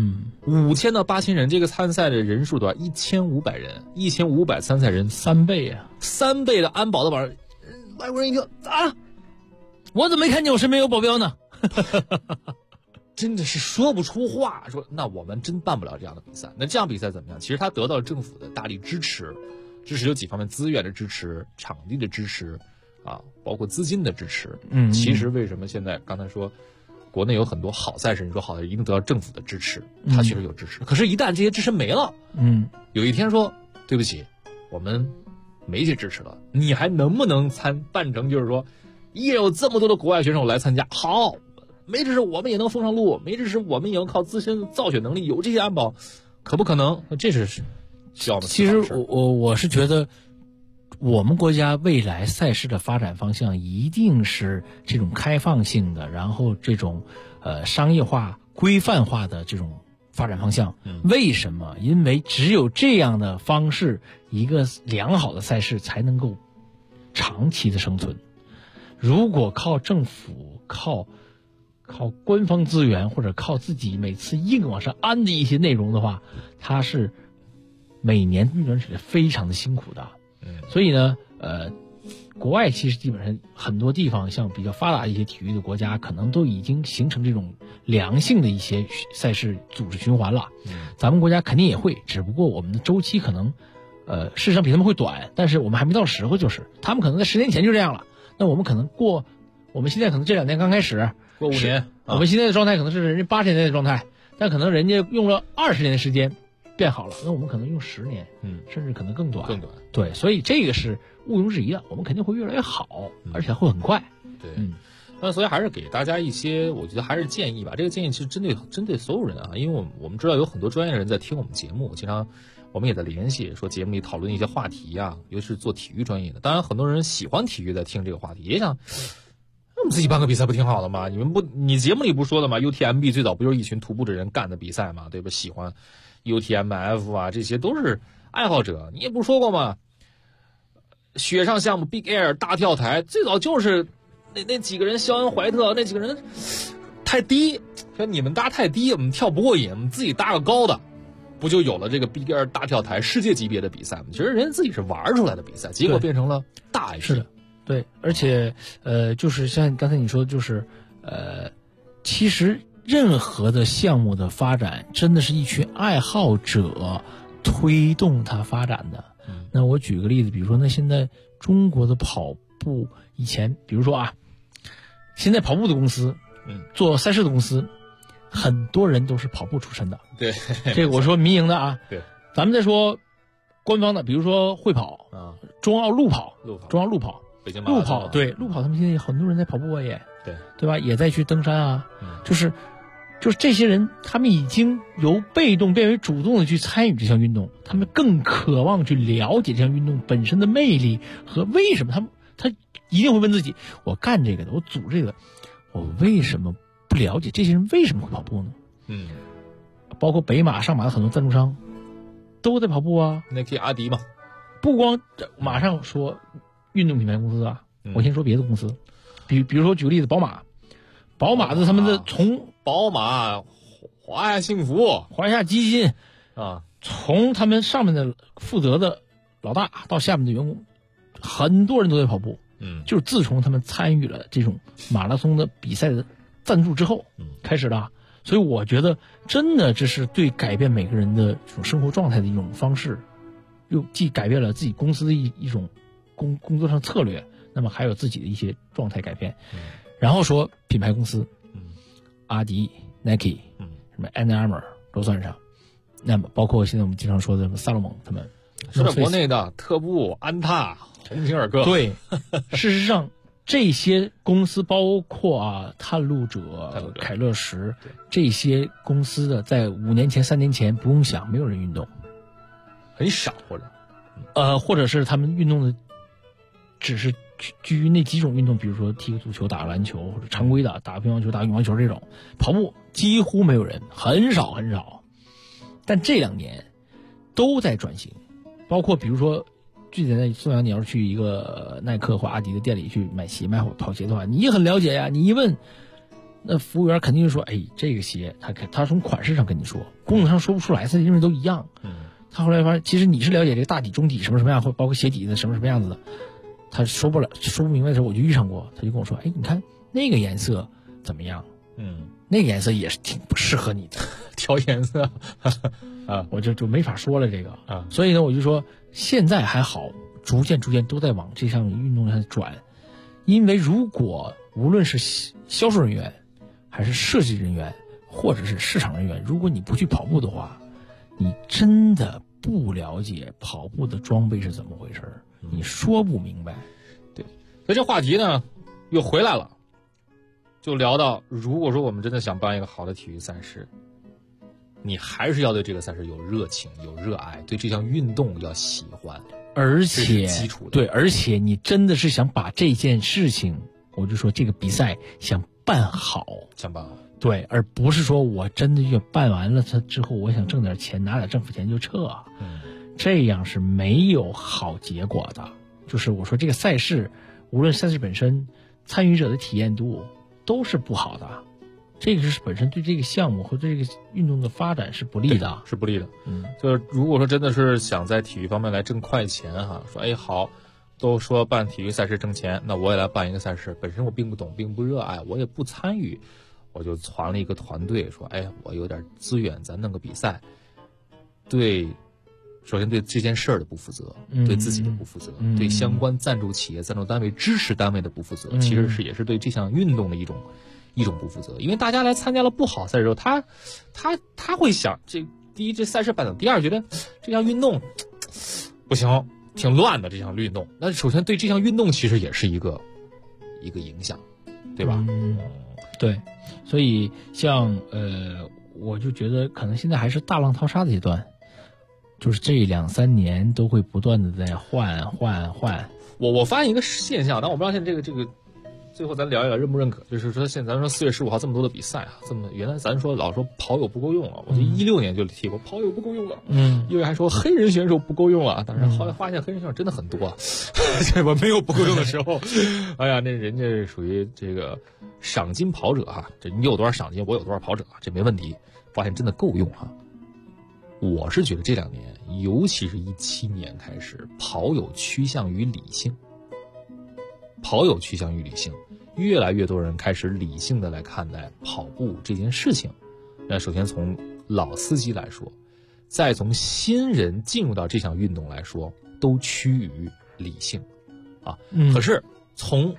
Speaker 1: ，5000到8000人，这个参赛的人数多少？1500人，1500参赛人
Speaker 2: ，3倍啊
Speaker 1: ，3倍的安保的保障，外国人一听啊，
Speaker 2: 我怎么没看见我身边有保镖呢？
Speaker 1: 真的是说不出话，说那我们真办不了这样的比赛。那这样比赛怎么样？其实他得到了政府的大力支持有几方面，资源的支持、场地的支持啊，包括资金的支持。其实为什么现在刚才说国内有很多好赛事，你说好的一定得到政府的支持，他确实有支持。可是，一旦这些支持没了，有一天说对不起，我们没这支持了，你还能不能办成？就是说，依然有这么多的国外选手来参加，好。没支持我们也能封上路，没支持我们也能靠自身造血能力，有这些安保，可不可能？这是需要的。
Speaker 2: 其实我是觉得，我们国家未来赛事的发展方向一定是这种开放性的，然后这种商业化、规范化的这种发展方向。为什么？因为只有这样的方式，一个良好的赛事才能够长期的生存。如果靠政府、靠官方资源或者靠自己每次硬往上安的一些内容的话，它是每年运转起来非常的辛苦的。所以呢，国外其实基本上很多地方，像比较发达一些体育的国家，可能都已经形成这种良性的一些赛事组织循环了。咱们国家肯定也会，只不过我们的周期可能事实上比他们会短，但是我们还没到时候，就是他们可能在10年前就这样了。那我们可能我们现在可能这2年刚开始。
Speaker 1: 过5年，
Speaker 2: 我们现在的状态可能是人家80年代的状态，但可能人家用了20年的时间变好了，那我们可能用10年，甚至可能更短。对，所以这个是毋庸置疑的，我们肯定会越来越好，而且会很快。
Speaker 1: 对，那所以还是给大家一些，我觉得还是建议吧。这个建议是针对所有人啊，因为我们知道有很多专业的人在听我们节目，经常我们也在联系，说节目里讨论一些话题啊，尤其是做体育专业的。当然，很多人喜欢体育，在听这个话题，也想。我们自己办个比赛不挺好的吗？你节目里不说的吗 ？UTMB 最早不就是一群徒步的人干的比赛吗？对吧？喜欢 UTMF 啊，这些都是爱好者。你也不说过吗？雪上项目 Big Air 大跳台最早就是那几个人，肖恩怀特那几个人太低，说你们搭太低，我们跳不过瘾，我们自己搭个高的，不就有了这个 Big Air 大跳台世界级别的比赛吗？其实人家自己是玩出来的比赛，结果变成了大 IP。
Speaker 2: 是的。对，而且就是像刚才你说的，就是其实任何的项目的发展，真的是一群爱好者推动它发展的。那我举个例子，比如说，那现在中国的跑步，以前比如说啊，现在跑步的公司，做赛事的公司，很多人都是跑步出身的。
Speaker 1: 对，
Speaker 2: 这个我说民营的啊。
Speaker 1: 对，
Speaker 2: 咱们再说官方的，比如说会跑啊，中澳路跑，
Speaker 1: 北京
Speaker 2: 路跑，对，路跑他们现在很多人在跑步啊，对吧？也在去登山啊，就是这些人，他们已经由被动变为主动的去参与这项运动，他们更渴望去了解这项运动本身的魅力和为什么他一定会问自己：我干这个的，我组这个，我为什么不了解这些人为什么会跑步呢？包括北马、上马的很多赞助商都在跑步啊
Speaker 1: ，Nike、阿迪嘛，
Speaker 2: 不光马上说。运动品牌公司啊，我先说别的公司，比如说举个例子，宝马的他们的从
Speaker 1: 宝马、华夏幸福、
Speaker 2: 华夏基金
Speaker 1: 啊，
Speaker 2: 从他们上面的负责的老大到下面的员工，很多人都在跑步。就是自从他们参与了这种马拉松的比赛的赞助之后，开始的。所以我觉得真的这是对改变每个人的这种生活状态的一种方式，又既改变了自己公司的一种工作上策略，那么还有自己的一些状态改变。然后说品牌公司，阿迪、Nike，什么 Under Armour 都算上。那么包括现在我们经常说的什么萨洛蒙他们，
Speaker 1: 是国内的特步、安踏、鸿星尔克。
Speaker 2: 对，事实上这些公司包括探路者、凯乐石这些公司的，在5年前、3年前不用想，没有人运动，
Speaker 1: 很少，
Speaker 2: 或者是他们运动的。只是居于那几种运动，比如说踢个足球、打个篮球，或者常规的打个乒乓球、打个羽毛球这种。跑步几乎没有人，很少。但这2年都在转型， 包括比如说，最简单，宋阳，你要是去一个耐克或阿迪的店里去买鞋、买跑鞋的话，你也很了解呀。你一问，那服务员肯定就说：“哎，这个鞋，他从款式上跟你说，功能上说不出来，他认为都一样。”他后来发现，其实你是了解这个大底、中底什么什么样，或包括鞋底子什么样子的，他说不明白的时候，我就遇上过，他就跟我说：“哎，你看那个颜色怎么样？那个颜色也是挺不适合你的，
Speaker 1: 挑颜色
Speaker 2: 啊，我就没法说了这个啊。所以呢，我就说现在还好，逐渐都在往这项运动上转，因为如果无论是销售人员，还是设计人员，或者是市场人员，如果你不去跑步的话，你真的不了解跑步的装备是怎么回事，你说不明白。
Speaker 1: 对，所以这话题呢又回来了，就聊到，如果说我们真的想办一个好的体育赛事，你还是要对这个赛事有热情、有热爱，对这项运动要喜欢，
Speaker 2: 而且
Speaker 1: 基础的。
Speaker 2: 对，而且你真的是想把这件事情，我就说这个比赛想办好，对，而不是说我真的要办完了它之后，我想挣点钱，拿点政府钱就撤，这样是没有好结果的。就是我说这个赛事，无论赛事本身，参与者的体验度都是不好的，这个是本身对这个项目和对这个运动的发展是不利的，
Speaker 1: 是不利的。就是如果说真的是想在体育方面来挣快钱哈，说哎好，都说办体育赛事挣钱，那我也来办一个赛事，本身我并不懂，并不热爱，我也不参与，我就传了一个团队，说哎我有点资源，咱弄个比赛，首先对这件事儿的不负责，对自己的不负责，对相关赞助企业、赞助单位、支持单位的不负责，其实也是对这项运动的一种不负责。因为大家来参加了不好赛事之后，他会想，第一这赛事办的，第二觉得这项运动不行，挺乱的这项运动。那首先对这项运动其实也是一个影响，对吧？
Speaker 2: 对，所以像我就觉得可能现在还是大浪淘沙的阶段。就是这2-3年都会不断的在换。
Speaker 1: 我发现一个现象，但我不知道现在这个，最后咱聊一聊认不认可。就是说现在咱说4月15号这么多的比赛啊，原来咱老说跑友不够用了，我就16年就提过跑友不够用了，因为还说黑人选手不够用了，但是后来发现黑人选手真的很多，我没有不够用的时候，哎呀，那人家是属于这个赏金跑者哈，这你有多少赏金，我有多少跑者，这没问题，发现真的够用哈。我是觉得这2年，尤其是17年开始，跑友趋向于理性，越来越多人开始理性的来看待跑步这件事情。那首先从老司机来说，再从新人进入到这项运动来说，都趋于理性啊。可是从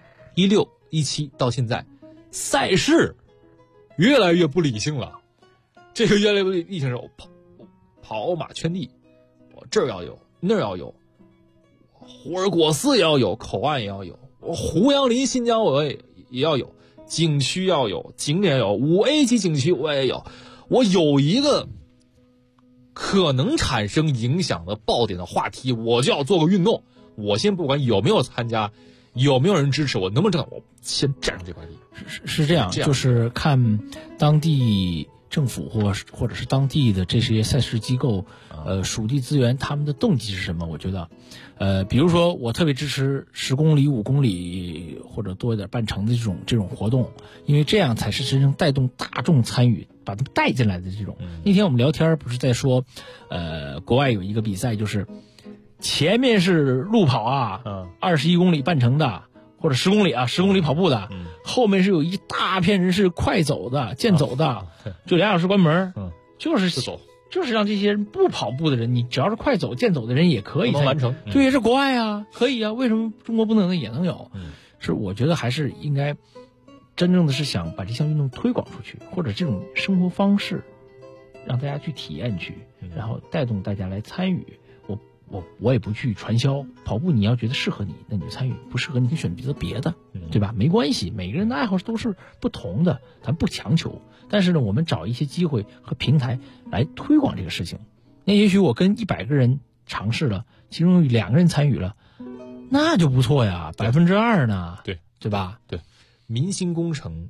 Speaker 1: 16、17到现在，赛事越来越不理性了。这个越来越不理性是跑马圈地，我这儿要有，那儿要有，霍尔果斯也要有，口岸也要有，我胡杨林新疆我也要有，景区要有，景点有，5A 级景区我也有，我有一个可能产生影响的爆点的话题，我就要做个运动。我先不管有没有参加，有没有人支持我，能不能挣，我先占上这块地。
Speaker 2: 是这样，就是看当地政府或者是当地的这些赛事机构，属地资源他们的动机是什么？我觉得，比如说我特别支持10公里、5公里或者多一点半程的这种活动，因为这样才是真正带动大众参与，把他们带进来的这种。那天我们聊天不是在说，国外有一个比赛，就是前面是路跑啊，21公里半程的。或者10公里啊，10公里跑步的，后面是有一大片人是快走的、健走的，就2小时关门，就是让这些人不跑步的人，你只要是快走、健走的人也可以
Speaker 1: 完成。
Speaker 2: 对，是国外啊，可以啊，为什么中国不能也能有？是我觉得还是应该真正的是想把这项运动推广出去，或者这种生活方式让大家去体验去，然后带动大家来参与。我也不去传销跑步，你要觉得适合你，那你就参与；不适合你可以选择别的，对吧？没关系，每个人的爱好都是不同的，咱不强求。但是呢，我们找一些机会和平台来推广这个事情。那也许我跟100个人尝试了，其中有2个人参与了，那就不错呀，2%呢，对吧？
Speaker 1: 对，民心工程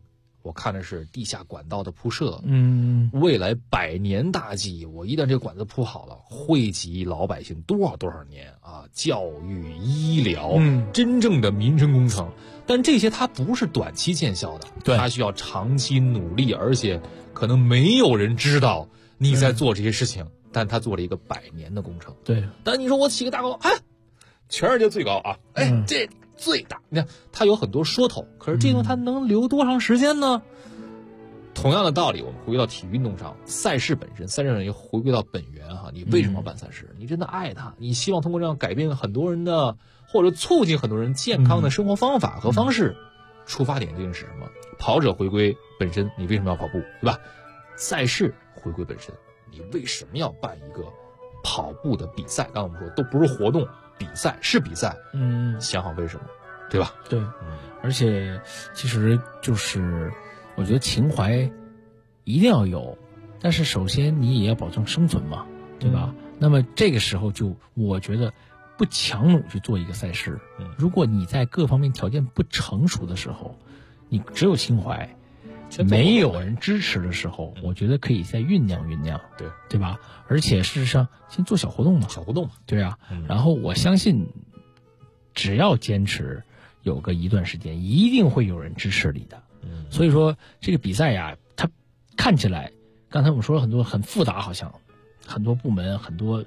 Speaker 1: 我看的是地下管道的铺设，未来100年大计，我一旦这个管子铺好了，惠及老百姓多少年啊，教育、医疗，真正的民生工程。但这些它不是短期见效的，
Speaker 2: 对，
Speaker 1: 它需要长期努力，而且可能没有人知道你在做这些事情，但他做了一个100年的工程。
Speaker 2: 对，
Speaker 1: 但你说我起个大高楼，哎，全世界最高啊，哎，这最大，你看它有很多说头，可是这东西它能留多长时间呢？同样的道理，我们回归到体育运动上，赛事本身，赛事上又回归到本源哈，你为什么办赛事？你真的爱它，你希望通过这样改变很多人的，或者促进很多人健康的生活方法和方式。出发点究竟是什么？跑者回归本身，你为什么要跑步，对吧？赛事回归本身，你为什么要办一个跑步的比赛？刚才我们说都不是活动，比赛是比赛，想好为什么，对吧？
Speaker 2: 对，而且其实就是我觉得情怀一定要有，但是首先你也要保证生存嘛，对吧？那么这个时候就我觉得不强弩去做一个赛事，如果你在各方面条件不成熟的时候，你只有情怀，没有人支持的时候，我觉得可以再酝酿酝酿，对吧？而且事实上先做小活动嘛，对啊。然后我相信只要坚持有个一段时间，一定会有人支持你的。所以说这个比赛呀，它看起来刚才我们说了很多很复杂，好像很多部门很多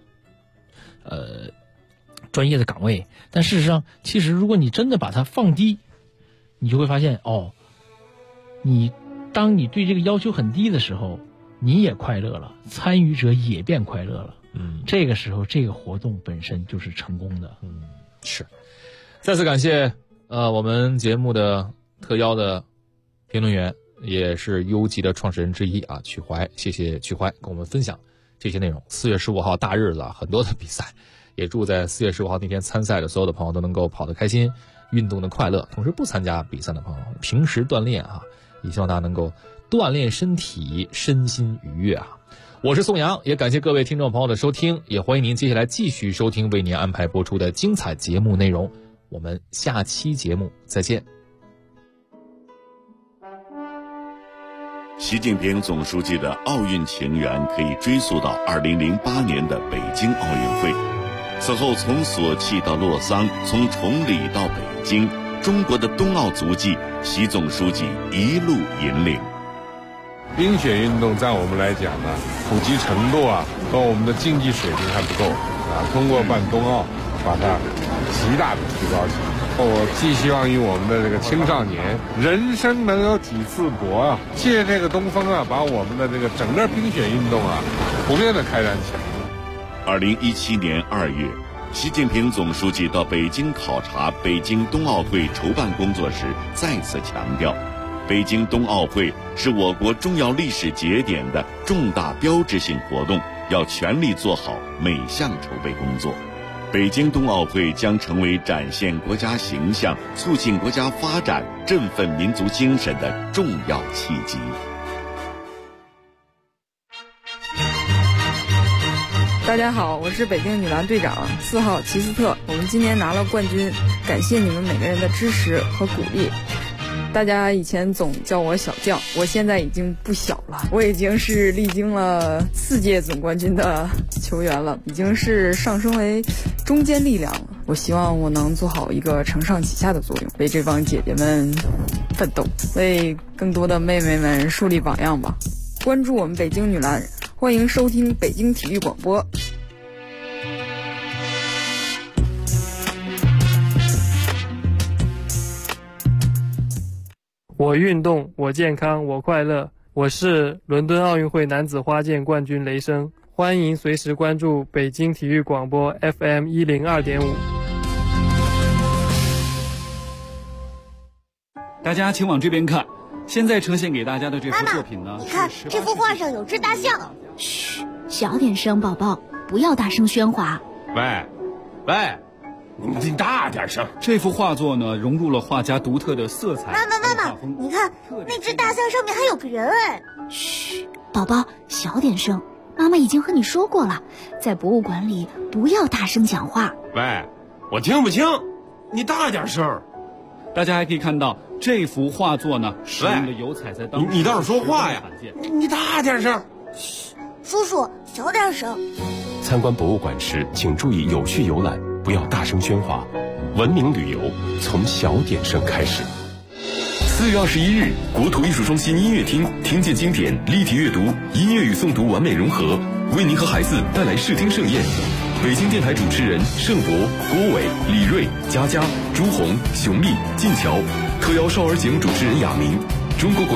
Speaker 2: 专业的岗位，但事实上其实如果你真的把它放低，你就会发现当你对这个要求很低的时候，你也快乐了，参与者也变快乐了。这个时候这个活动本身就是成功的。
Speaker 1: 是。再次感谢我们节目的特邀的评论员，也是优级的创始人之一啊，曲怀，谢谢曲怀跟我们分享这些内容。4月15号大日子啊，很多的比赛，也祝在4月15号那天参赛的所有的朋友都能够跑得开心，运动的快乐。同时不参加比赛的朋友，平时锻炼啊，也希望大家能够锻炼身体，身心愉悦啊。我是宋阳，也感谢各位听众朋友的收听，也欢迎您接下来继续收听为您安排播出的精彩节目内容。我们下期节目再见。
Speaker 17: 习近平总书记的奥运情缘可以追溯到2008年的北京奥运会。此后从索契到洛桑，从崇礼到北京，中国的冬奥足迹，习总书记一路引领。
Speaker 8: 冰雪运动在我们来讲呢，普及程度啊和我们的竞技水平还不够啊。通过办冬奥，把它极大的提高起来。我寄希望于我们的这个青少年，人生能有几次搏啊！借这个东风啊，把我们的这个整个冰雪运动啊，普遍的开展起来。
Speaker 17: 2017年2月，习近平总书记到北京考察北京冬奥会筹办工作时，再次强调，北京冬奥会是我国重要历史节点的重大标志性活动，要全力做好每项筹备工作。北京冬奥会将成为展现国家形象、促进国家发展、振奋民族精神的重要契机。
Speaker 18: 大家好，我是北京女篮队长4号齐斯特，我们今年拿了冠军，感谢你们每个人的支持和鼓励。大家以前总叫我小将，我现在已经不小了，我已经是历经了4届总冠军的球员了，已经是上升为中坚力量了。我希望我能做好一个承上启下的作用，为这帮姐姐们奋斗，为更多的妹妹们树立榜样吧。关注我们北京女篮，欢迎收听北京体育广播。
Speaker 19: 我运动，我健康，我快乐。我是伦敦奥运会男子花剑冠军雷声，欢迎随时关注北京体育广播 FM 102.5。
Speaker 20: 大家请往这边看，现在呈现给大家的这幅作品呢，
Speaker 12: 你看这幅画上有只大象。嘘，小点声，宝宝，不要大声喧哗。
Speaker 20: 喂，你大点声。这幅画作呢，融入了画家独特的色彩。
Speaker 12: 妈妈，你看那只大象上面还有个人哎。嘘，宝宝，小点声。妈妈已经和你说过了，在博物馆里不要大声讲话。
Speaker 20: 喂，我听不清，你大点声。大家还可以看到这幅画作呢，使用的油彩在当时
Speaker 21: 你倒是说话呀！你大点声。
Speaker 12: 叔叔，小点声。
Speaker 22: 参观博物馆时，请注意有序游览，不要大声喧哗。文明旅游从小点声开始。
Speaker 3: 4月21日，国土艺术中心音乐厅听见经典，立体阅读，音乐与诵读完美融合，为您和孩子带来视听盛宴。北京电台主持人盛博、郭伟、李锐、佳佳、朱红、熊丽、晋桥，特邀少儿节目主持人亚明，中国国家